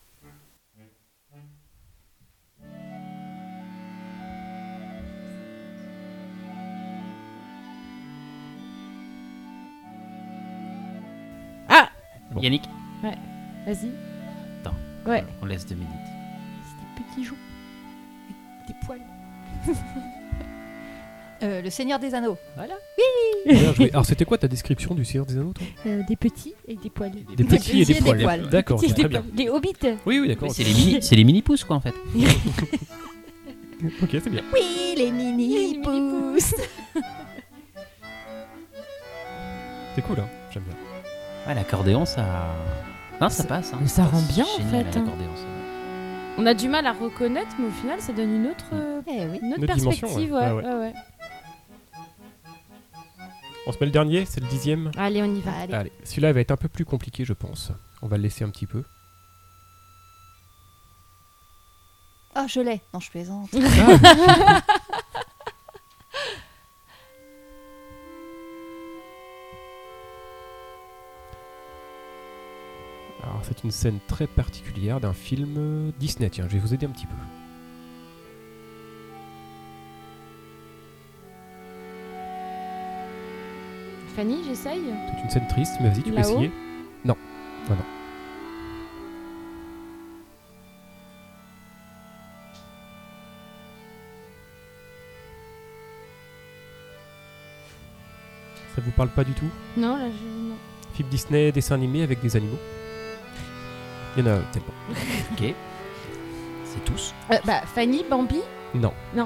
Ah, Bon. Yannick, vas-y. Attends. Ouais. on laisse deux minutes. C'est des petits joues. Des poils. Euh, le Seigneur des Anneaux. Voilà. Bien joué. Alors c'était quoi ta description du Seigneur des Anneaux, toi? Euh, des petits et des poils. Des petits et des poils. poils. D'accord, Petits ok, et très des bien. poils. Les hobbits. Oui, oui, d'accord. C'est les mini, c'est les mini pouces quoi en fait. Ok, c'est bien. Oui, les mini pouces. C'est cool, hein. J'aime bien. Ouais, l'accordéon ça, non ça Ça- passe. Hein. mais ça rend C'est bien, en génial, fait, hein. L'accordéon, ça. On a du mal à reconnaître, mais au final, ça donne une autre, euh, Eh oui. une autre Une autre dimension, perspective. ouais. Ouais. Ouais, ouais. Ouais, ouais. On se met le dernier, c'est le dixième. Allez, on y va. Allez. Allez, celui-là va être un peu plus compliqué, je pense. On va le laisser un petit peu. Ah, je l'ai. Non, je plaisante. Alors, c'est une scène très particulière d'un film euh, Disney. Tiens, je vais vous aider un petit peu. Fanny, j'essaye. C'est une scène triste, mais vas-y, tu peux Là-haut essayer. Non, non, non. Ça vous parle pas du tout? Non, là, je. Non. Film Disney, dessin animé avec des animaux. Il y en a tellement. Ok. C'est tous. Euh, bah, Fanny, Bambi. Non. Non.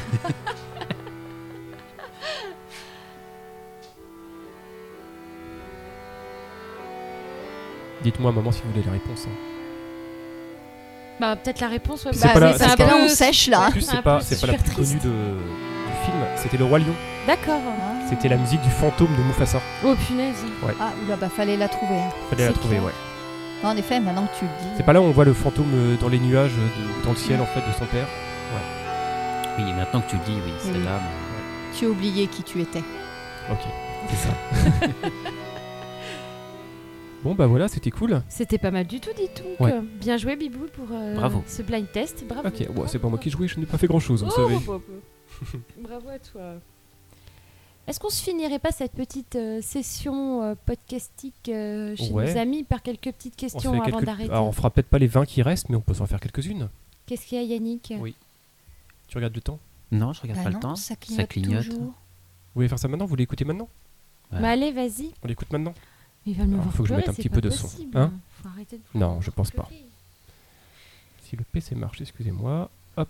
Dites-moi, maman, si vous voulez les réponses. hein. Bah, peut-être la réponse. Ouais. C'est Bah, pas la- c'est c'est un Parce que pas- là, on peu- sèche là. En plus, un c'est pas, peu c'est pas la super plus connue triste. de, du film. C'était Le Roi Lion. D'accord. C'était la musique du fantôme de Mufasa. Oh, punaise. Ah, oula, bah fallait la trouver. hein. Fallait la C'est trouver, clair. ouais. Non, en effet, maintenant que tu le dis. C'est pas là où on voit le fantôme euh, dans les nuages, euh, de- dans le ciel, en fait, de son père. Oui, maintenant que tu le dis, oui, c'est Oui. là. mais- Tu as oublié qui tu étais. Ok, c'est ça. Bon, bah voilà, c'était cool. C'était pas mal du tout, dis donc. Ouais. Bien joué, Bibou, pour euh, Bravo. ce blind test. Bravo. Ok, bon, c'est pas moi qui jouais, je n'ai pas fait grand chose, vous Oh, savez. bah, bah. Bravo à toi. Est-ce qu'on se finirait pas cette petite euh, session euh, podcastique euh, chez Ouais. nos amis par quelques petites On se questions fait avant quelques- d'arrêter? Alors, on fera peut-être pas les vingt qui restent, mais on peut s'en faire quelques-unes. Qu'est-ce qu'il y a, Yannick? Oui. Tu regardes le temps? Non, je regarde Bah pas non, le temps. ça clignote, clignote. toujours. Vous voulez faire ça maintenant? Vous l'écoutez maintenant? Ouais. Bah allez, vas-y. On l'écoute maintenant? Il va me Alors, voir faut que je pleurer, mette un c'est petit pas peu de son. possible. Hein Faut arrêter de Non, voir je pense pas. pleurer. Si le P C marche, excusez-moi. Hop.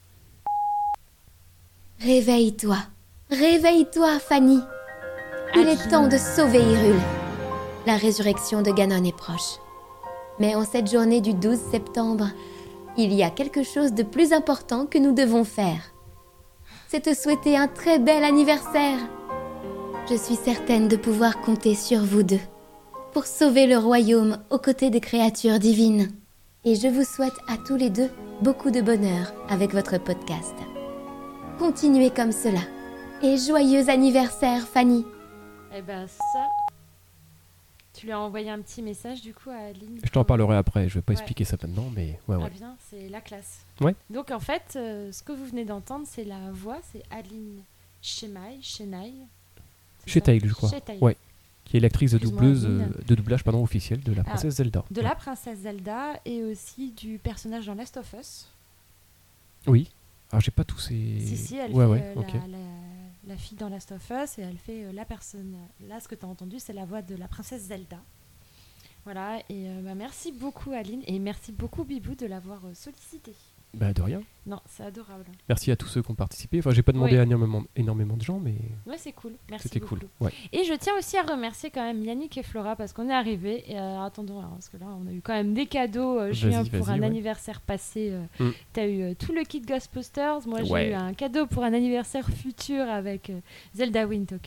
Réveille-toi. Réveille-toi, Fanny. Il est Adeline. temps de sauver Hyrule. La résurrection de Ganon est proche. Mais en cette journée du douze septembre, il y a quelque chose de plus important que nous devons faire. C'est te souhaiter un très bel anniversaire. Je suis certaine de pouvoir compter sur vous deux pour sauver le royaume aux côtés des créatures divines. Et je vous souhaite à tous les deux beaucoup de bonheur avec votre podcast. Continuez comme cela. Et joyeux anniversaire, Fanny. Eh ben ça, tu lui as envoyé un petit message du coup à Adeline. Je t'en parlerai après, je vais pas Ouais. expliquer ça maintenant, mais ouais, Ah ouais. bien, c'est la classe. Ouais. Donc en fait, euh, ce que vous venez d'entendre, c'est la voix, c'est Adeline Chemaille, Chenaille. c'est ça Chetail, je crois. Chetail. Ouais. Qui est l'actrice de Excuse-moi, doubleuse, Adeline. euh, de doublage pardon, officielle de la Ah, princesse Zelda. De Ouais. la princesse Zelda et aussi du personnage dans Last of Us. Oui. Alors j'ai pas tous ces. Si, si, elle ouais, fait ouais, euh, ok. la, la- la fille dans Last of Us et elle fait euh, la personne. Là, ce que tu as entendu, c'est la voix de la princesse Zelda. Voilà, et euh, bah, merci beaucoup Aline et merci beaucoup Bibou de l'avoir euh, sollicité. Bah de rien. Non, c'est adorable. Merci à tous ceux qui ont participé. Enfin, j'ai pas demandé Oui. à énormément, énormément de gens, mais Ouais, c'est cool. Merci c'était beaucoup. cool. Ouais. Et je tiens aussi à remercier quand même Yannick et Flora parce qu'on est arrivés. Et euh, attendons, alors, parce que là, on a eu quand même des cadeaux. Euh, Julien, Vas-y, pour vas-y, un ouais. anniversaire passé, euh, Mm. t'as eu euh, tout le kit Ghostbusters. Moi, j'ai Ouais. eu un cadeau pour un anniversaire futur avec euh, Zelda Wind Talker.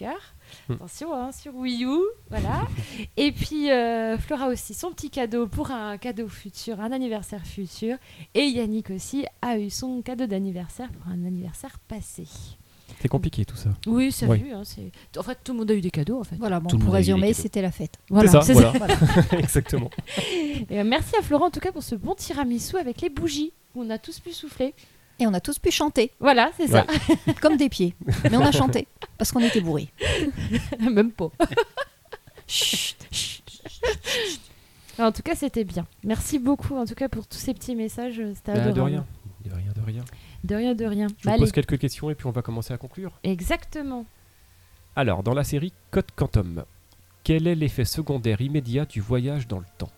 Mm. Attention, hein, sur Wii U, voilà. Et puis euh, Flora aussi, son petit cadeau pour un cadeau futur, un anniversaire futur. Et Yannick aussi a eu son cadeau d'anniversaire pour un anniversaire passé. C'est compliqué tout ça. Oui, ça Ouais. vu. Hein, c'est... En fait, tout le monde a eu des cadeaux, en fait. Voilà, bon, Tout le pour monde a eu des résumer, cadeaux. c'était la fête. Voilà, c'est ça, c'est voilà. Voilà. Exactement. Et, euh, merci à Florent, en tout cas, pour ce bon tiramisu avec les bougies. Où on a tous pu souffler. Et on a tous pu chanter, Voilà, c'est ça. comme des pieds. Mais on a chanté, parce qu'on était bourrés. Même pas. Chut. En tout cas, c'était bien. Merci beaucoup, en tout cas, pour tous ces petits messages. C'était Bah, adorable. de rien. De rien, de rien. De rien, de rien. Je Bah, vous pose allez. quelques questions et puis on va commencer à conclure. Exactement. Alors, dans la série Code Quantum, quel est l'effet secondaire immédiat du voyage dans le temps?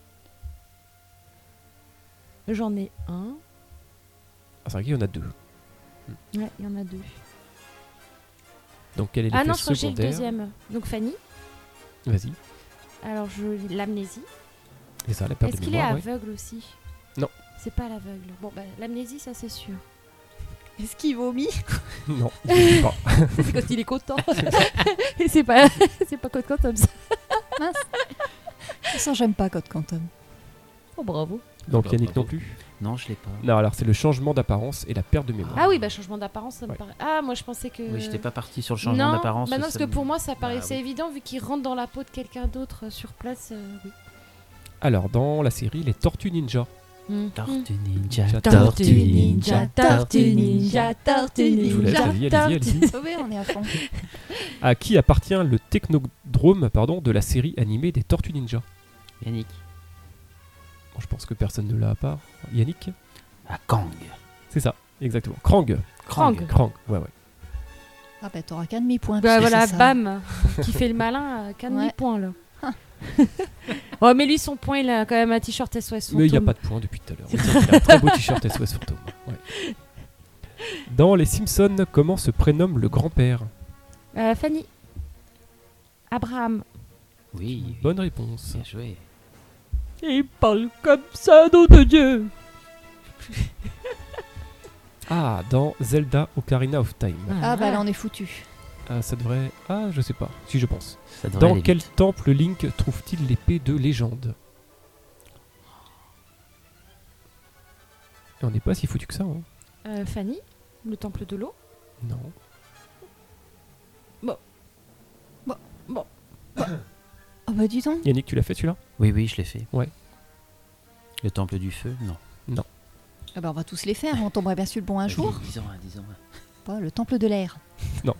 J'en ai un. Ah, c'est vrai qu'il y en a deux. Ouais, il y en a deux. Donc, quel est Ah l'effet non, je crois que j'ai le secondaire? deuxième. Donc Fanny. Vas-y. Alors, je... l'amnésie. C'est ça, la perte Est-ce de qu'il est mémoire. ouais. aveugle aussi? Non. C'est pas l'aveugle. Bon, bah, l'amnésie, ça, c'est sûr. Est-ce qu'il vomit? Non, je sais pas. C'est quand il est content. Et c'est pas, c'est pas Code Quantum, ça. Ça, j'aime pas Code Quantum. Oh, bravo. Donc, Bah, Yannick bravo. non plus. Non, je l'ai pas. Non, alors c'est le changement d'apparence et la perte de mémoire. Ah oui, bah, changement d'apparence, ça me Ouais. paraît. Ah, moi, je pensais que. Oui, j'étais pas parti sur le changement non, d'apparence. bah non, ça parce que me- pour moi, ça paraissait oui. évident, vu qu'il rentre dans la peau de quelqu'un d'autre euh, sur place. euh, oui. Alors, dans la série Les Tortues Ninja, Tortue Ninja, Ninja, Tortue Ninja, Tortue Ninja, Tortue je vous laisse, Ninja, allez-y, allez-y, allez-y. Oui, on est à fond. À qui appartient le technodrome pardon, de la série animée des Tortues Ninja? Yannick. Bon, je pense que personne ne l'a à part. Yannick? À Kang. C'est ça, exactement. Krang. Krang. Krang, ouais, ouais. Ah bah t'auras qu'un demi-point. Bah si voilà, c'est ça. bam, qui fait le malin, qu'un Ouais. demi-point là. Oh, mais lui, son point, il a quand même un t-shirt S O S Fantôme. Mais il n'y a pas de point depuis tout à l'heure. Il a un très beau t-shirt S O S Fantôme. Ouais. Dans Les Simpsons, comment se prénomme le grand-père? Euh, Fanny. Abraham. Oui, Bonne réponse. bien joué. Il parle comme ça, nom de Dieu. Ah, dans Zelda Ocarina of Time. Ah bah là on est foutu. Ah, ça devrait... Ah, je sais pas. Si, je pense. Ça devrait Dans aller quel vite. temple Link trouve-t-il l'épée de légende? Et on n'est pas si foutu que ça, hein. Euh, Fanny. Le temple de l'eau. Non. Ah bah dis donc. Yannick, tu l'as fait celui-là? Oui, oui, je l'ai fait. Ouais. Le temple du feu, non. Ah bah on va tous les faire, on tomberait bien sur le bon un Vas-y, jour. Disons, hein, disons. Pas le temple de l'air. Non.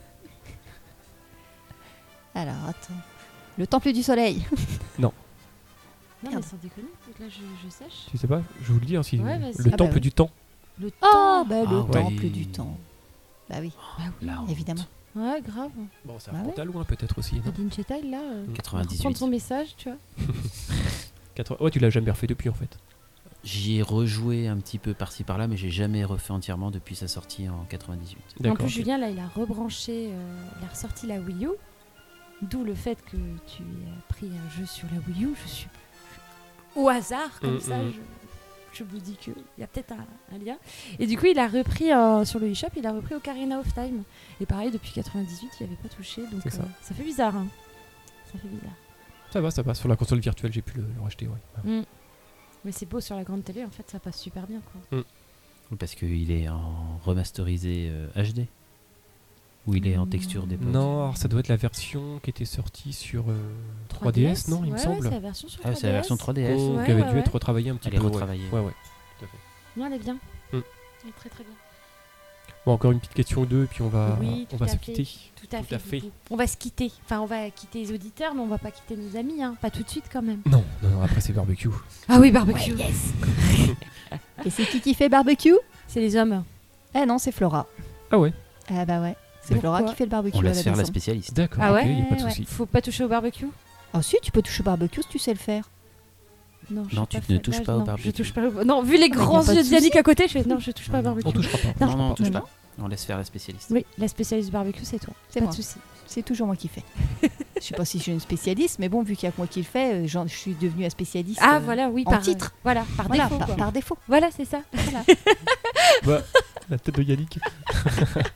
Alors attends. Le temple du soleil. Non, mais Merde. sans déconner, faut que là, je, je sache. Tu sais pas? Je vous le dis, hein, si... Ouais, vas-y. Le Ah temple bah oui. du temps. Le Oh temps. bah le Ah ouais. temple du temps. Bah oui, La honte. évidemment. Ouais, grave. Bon, ça Bah remonte ouais. à loin peut-être aussi, non? Nadine Chetail, là, euh, quatre-vingt-dix-huit. prendre son message, tu vois. quatre- Ouais, tu l'as jamais refait depuis en fait. J'y ai rejoué un petit peu par-ci par-là, mais j'ai jamais refait entièrement depuis sa sortie en quatre-vingt-dix-huit. En D'accord. plus, ok. Julien, là, il a rebranché, euh, il a ressorti la Wii U. D'où le fait que tu aies pris un jeu sur la Wii U. Je suis au hasard, comme Mm, ça, mm. je, je vous dis qu'il y a peut-être un, un lien. Et du coup, il a repris euh, sur le eShop, il a repris Ocarina of Time. Et pareil, depuis quatre-vingt-dix-huit, il n'y avait pas touché. Donc C'est ça. euh, ça fait bizarre. Hein. Ça fait bizarre. Ça va, ça va. Sur la console virtuelle, j'ai pu le, le racheter, ouais. Mm. Mais c'est beau sur la grande télé, en fait, ça passe super bien. Quoi. Parce qu'il est en remasterisé euh, H D. Ou il est en Mm. texture d'époque. Non, alors ça doit être la version qui était sortie sur euh, trois D S, non, il me Ouais, semble. Ouais, c'est la version sur Ah, c'est la version trois D S. Oh, Ouais, qui avait ouais, dû ouais. être retravaillée un petit Elle est peu. ouais. retravaillée. Ouais, ouais. Non, elle est bien. Mm. Elle est très très bien. Bon, encore une petite question ou deux, et puis on va, Oui, on tout va à se fait. quitter. Tout à Tout fait. à fait. Boubou. On va se quitter. Enfin, on va quitter les auditeurs, mais on va pas quitter nos amis. Hein. Pas tout de suite, quand même. Non, non, non, après c'est barbecue. Ah oui, barbecue. Et c'est qui qui fait barbecue? C'est les hommes. Eh non, c'est Flora. Ah ouais, Ah bah ouais, c'est Pourquoi Flora qui fait le barbecue On à la laisse faire la maison. spécialiste. d'accord, Ah ok, ouais, y a pas de ouais. souci. Faut pas toucher au barbecue. Ah si, tu peux toucher au barbecue si tu sais le faire. Non, je Non, sais tu pas ne faire- touches là, pas au non, barbecue. Je touche pas au... Non, vu les y a grands pas de yeux de souci. Yannick à côté, je fais non, je touche pas au Non, barbecue. On touchera pas. Non, non, on touche Non, pas. non. On laisse faire la spécialiste. Oui, la spécialiste barbecue, c'est toi. C'est Pas moi. de souci. C'est toujours moi qui fais. Je sais pas si je suis une spécialiste, mais bon, vu qu'il y a que moi qui le fais, euh, j'en- je suis devenue un spécialiste. Ah euh, voilà, oui, en par titre. Voilà, par voilà, défaut. par, quoi. par défaut. Voilà, c'est ça. Voilà. Bah, la tête de Yannick.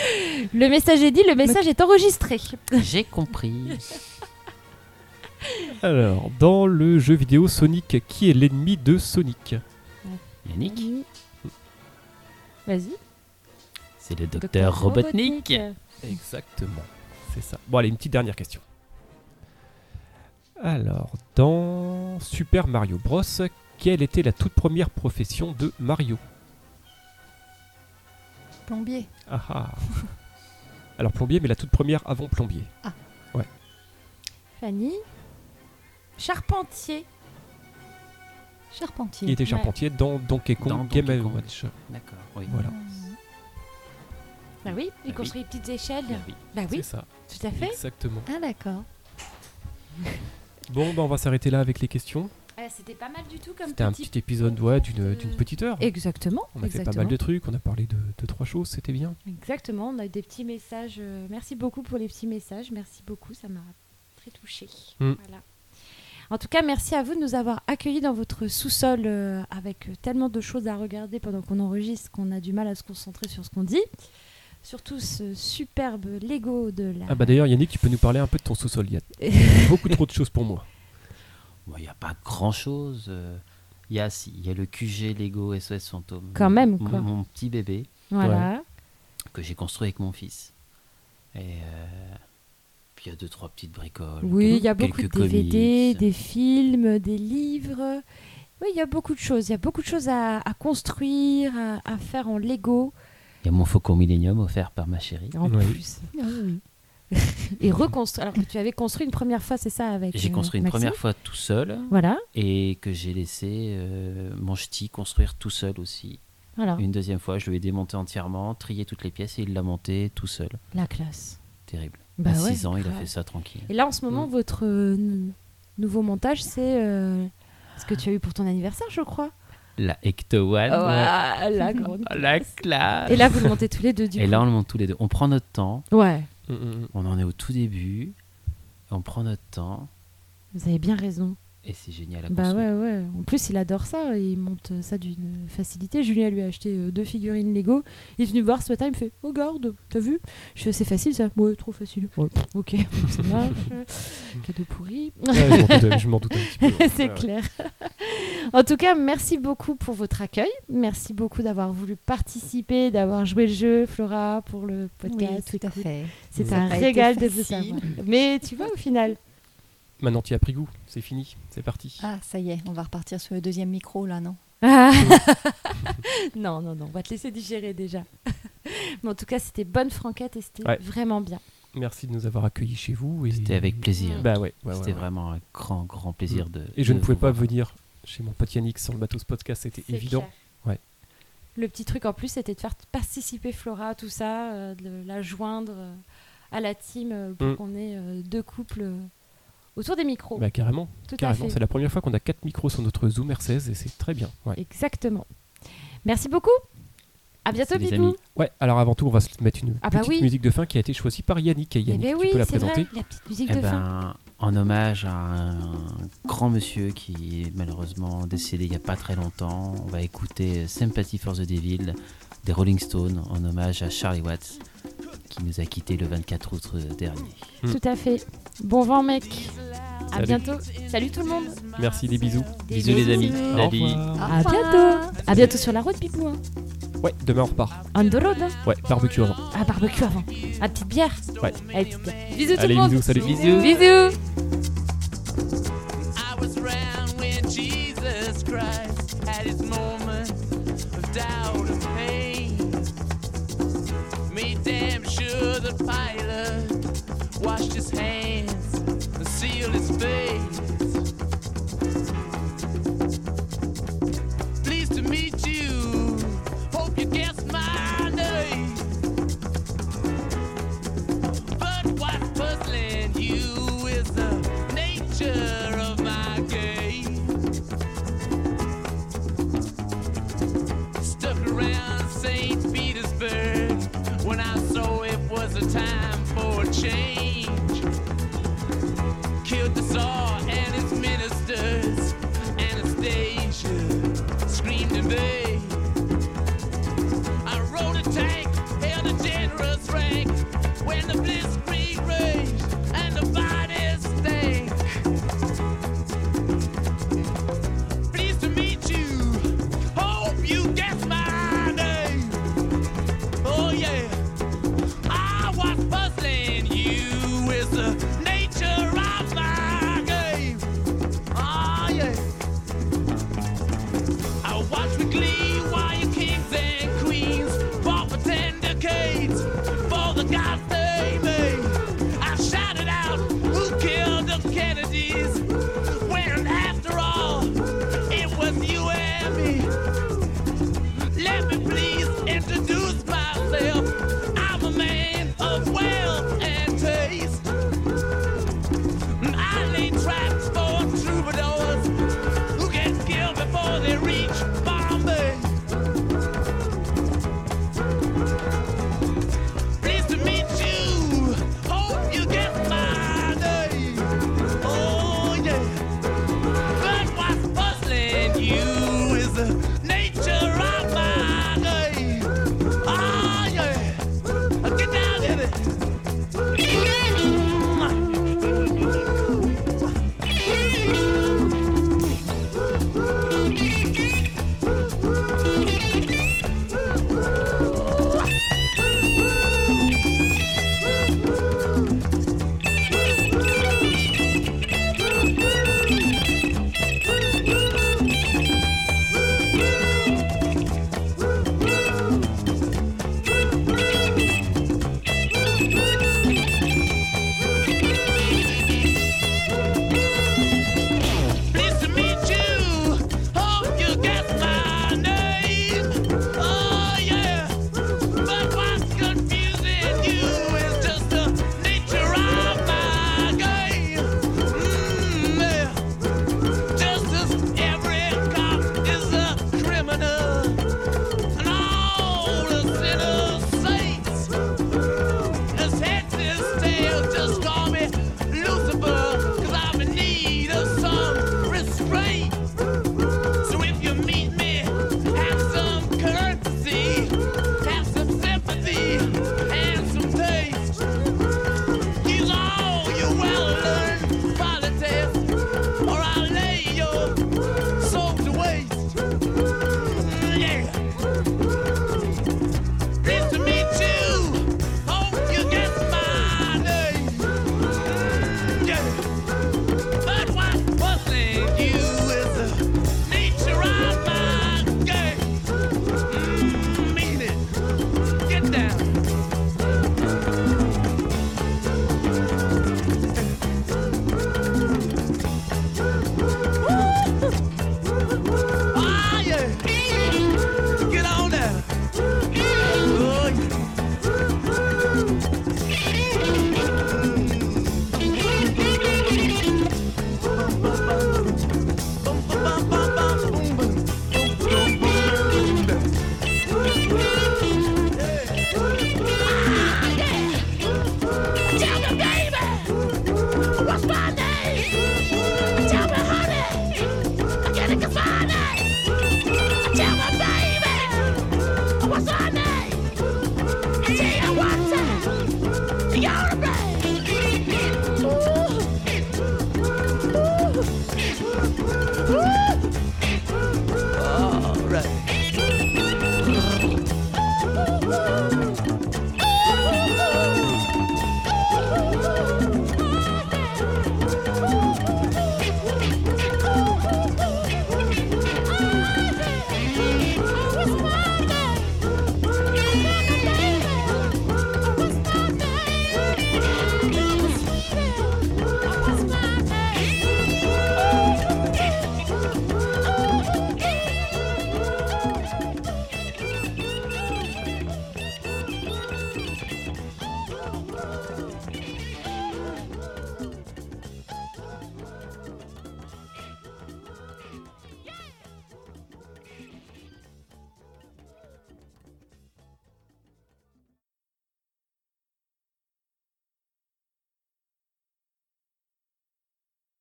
Le message est dit, le message est enregistré. J'ai compris. Alors, dans le jeu vidéo Sonic, qui est l'ennemi de Sonic? Yannick, Vas-y. c'est le docteur Robotnik. Exactement, c'est ça. Bon, allez, une petite dernière question. Alors, dans Super Mario Bros, quelle était la toute première profession de Mario? Plombier. Ah ah. Alors, plombier, mais la toute première avant plombier. Fanny. Charpentier. Charpentier. Il était charpentier dans Donkey Kong Dans Game Donkey and Kong. Watch. D'accord, oui. Voilà, Bah oui, il Bah construit des petites échelles. Ah oui. Bah oui, c'est ça. tout à fait. Exactement. Ah d'accord. Bon, bah, on va s'arrêter là avec les questions. Ah, c'était pas mal du tout comme C'était un petit... petit épisode ouais, d'une euh, d'une petite heure. Exactement. On a fait pas exactement. mal de trucs, on a parlé de, de trois choses, c'était bien. Exactement, on a eu des petits messages. euh, Merci beaucoup pour les petits messages. Merci beaucoup, ça m'a très touchée. Mm. Voilà. En tout cas, merci à vous de nous avoir accueillis dans votre sous-sol euh, avec euh, tellement de choses à regarder pendant qu'on enregistre qu'on a du mal à se concentrer sur ce qu'on dit. Surtout ce superbe Lego de la... Ah bah d'ailleurs Yannick, tu peux nous parler un peu de ton sous-sol. Il y a beaucoup trop de choses pour moi. Il n'y a pas grand-chose. Il y a, si, il y a le Q G Lego S O S Fantôme. Quand même, Mon, quoi. mon petit bébé Voilà. que j'ai construit avec mon fils. Et euh, puis il y a deux, trois petites bricoles. Oui, il y a beaucoup de quelques D V D, comics. des films, des livres. Oui, il y a beaucoup de choses. Il y a beaucoup de choses à, à construire, à, à faire en Lego. Il y a mon Faucon Millennium offert par ma chérie. En Oui. plus. Et reconstruire. Alors que tu avais construit une première fois, c'est ça avec J'ai euh, construit une Maxime première fois tout seul Voilà. et que j'ai laissé euh, mon ch'ti construire tout seul aussi. Voilà. Une deuxième fois, je lui ai démonté entièrement, trié toutes les pièces et il l'a monté tout seul. La classe. Terrible. Bah à ouais, six ans, il a grave. fait ça tranquille. Et là, en ce moment, Mm. votre euh, n- nouveau montage, c'est euh, ce que tu as eu pour ton anniversaire, je crois. La Ecto One. Ah, la grande La classe. classe. Et là, vous le montez tous les deux, du Et coup. là, on le monte tous les deux. On prend notre temps. Ouais, Mm, mm, mm. On en est au tout début. Et on prend notre temps. vous avez bien raison. Et c'est génial à Bah construire. ouais, ouais. En plus, il adore ça. Il monte ça d'une facilité. Julien lui a acheté euh, deux figurines Lego. Il est venu me voir ce matin. Il me fait « Regarde, t'as vu ?» Je fais « C'est facile, ça ?» « Ouais, trop facile. Ouais, ok, ça marche. Cadeau pourri. Ouais, je m'en doutais- je m'en doute un petit peu. ouais. C'est Ouais, ouais. clair. En tout cas, merci beaucoup pour votre accueil. Merci beaucoup d'avoir voulu participer, d'avoir joué le jeu, Flora, pour le Oui, podcast. tout à fait. C'est Ça un a pas été régal de vous facile. savoir. Mais tu vois, au final... Maintenant, tu y as pris goût, c'est fini, c'est parti. Ah, ça y est, on va repartir sur le deuxième micro là, non? Ah. non, non, non, on va te laisser digérer déjà. Mais en tout cas, c'était bonne franquette et c'était Ouais. vraiment bien. Merci de nous avoir accueillis chez vous. et- C'était avec plaisir. Bah ouais, ouais, ouais, C'était ouais. vraiment un grand, grand plaisir de. Et je de ne pouvais vous pas voir. venir chez mon pote Yannick sur le Bateau Podcast, c'était C'est évident. clair. Ouais. Le petit truc en plus, c'était de faire participer Flora à tout ça, euh, de la joindre euh, à la team euh, pour Mm. qu'on ait euh, deux couples euh, autour des micros. Bah carrément, Tout à carrément. fait. C'est la première fois qu'on a quatre micros sur notre Zoom R seize et c'est très bien. Ouais. Exactement. Merci beaucoup. À bientôt, Merci, les Bibou. amis. Ouais, alors avant tout, on va se mettre une Ah bah petite oui. musique de fin qui a été choisie par Yannick. Et Eh Yannick, ben tu oui, peux la c'est présenter. vrai, la petite musique Eh de fin. ben, en hommage à un grand monsieur qui est malheureusement décédé il n'y a pas très longtemps, on va écouter Sympathy for the Devil des Rolling Stones en hommage à Charlie Watts qui nous a quittés le vingt-quatre août dernier. Mm. Tout à fait. Bon vent, mec. À Salut. bientôt. Salut tout le monde. Merci, des bisous. Des Bisous les amis. bisous. Au Salut. revoir. À bientôt. À bientôt sur la route, Bibou. Hein. Ouais, demain on repart. On the road. Hein. Ouais, barbecue avant. Ah, barbecue avant. Ah, petite bière. Ouais. Allez, petite bière. Bisous tout Allez, le monde. bisous, salut. Bisous. Bisous. I was around when Jesus Christ had his moment of doubt and pain. Made damn sure the pilot washed his hands and sealed his fate.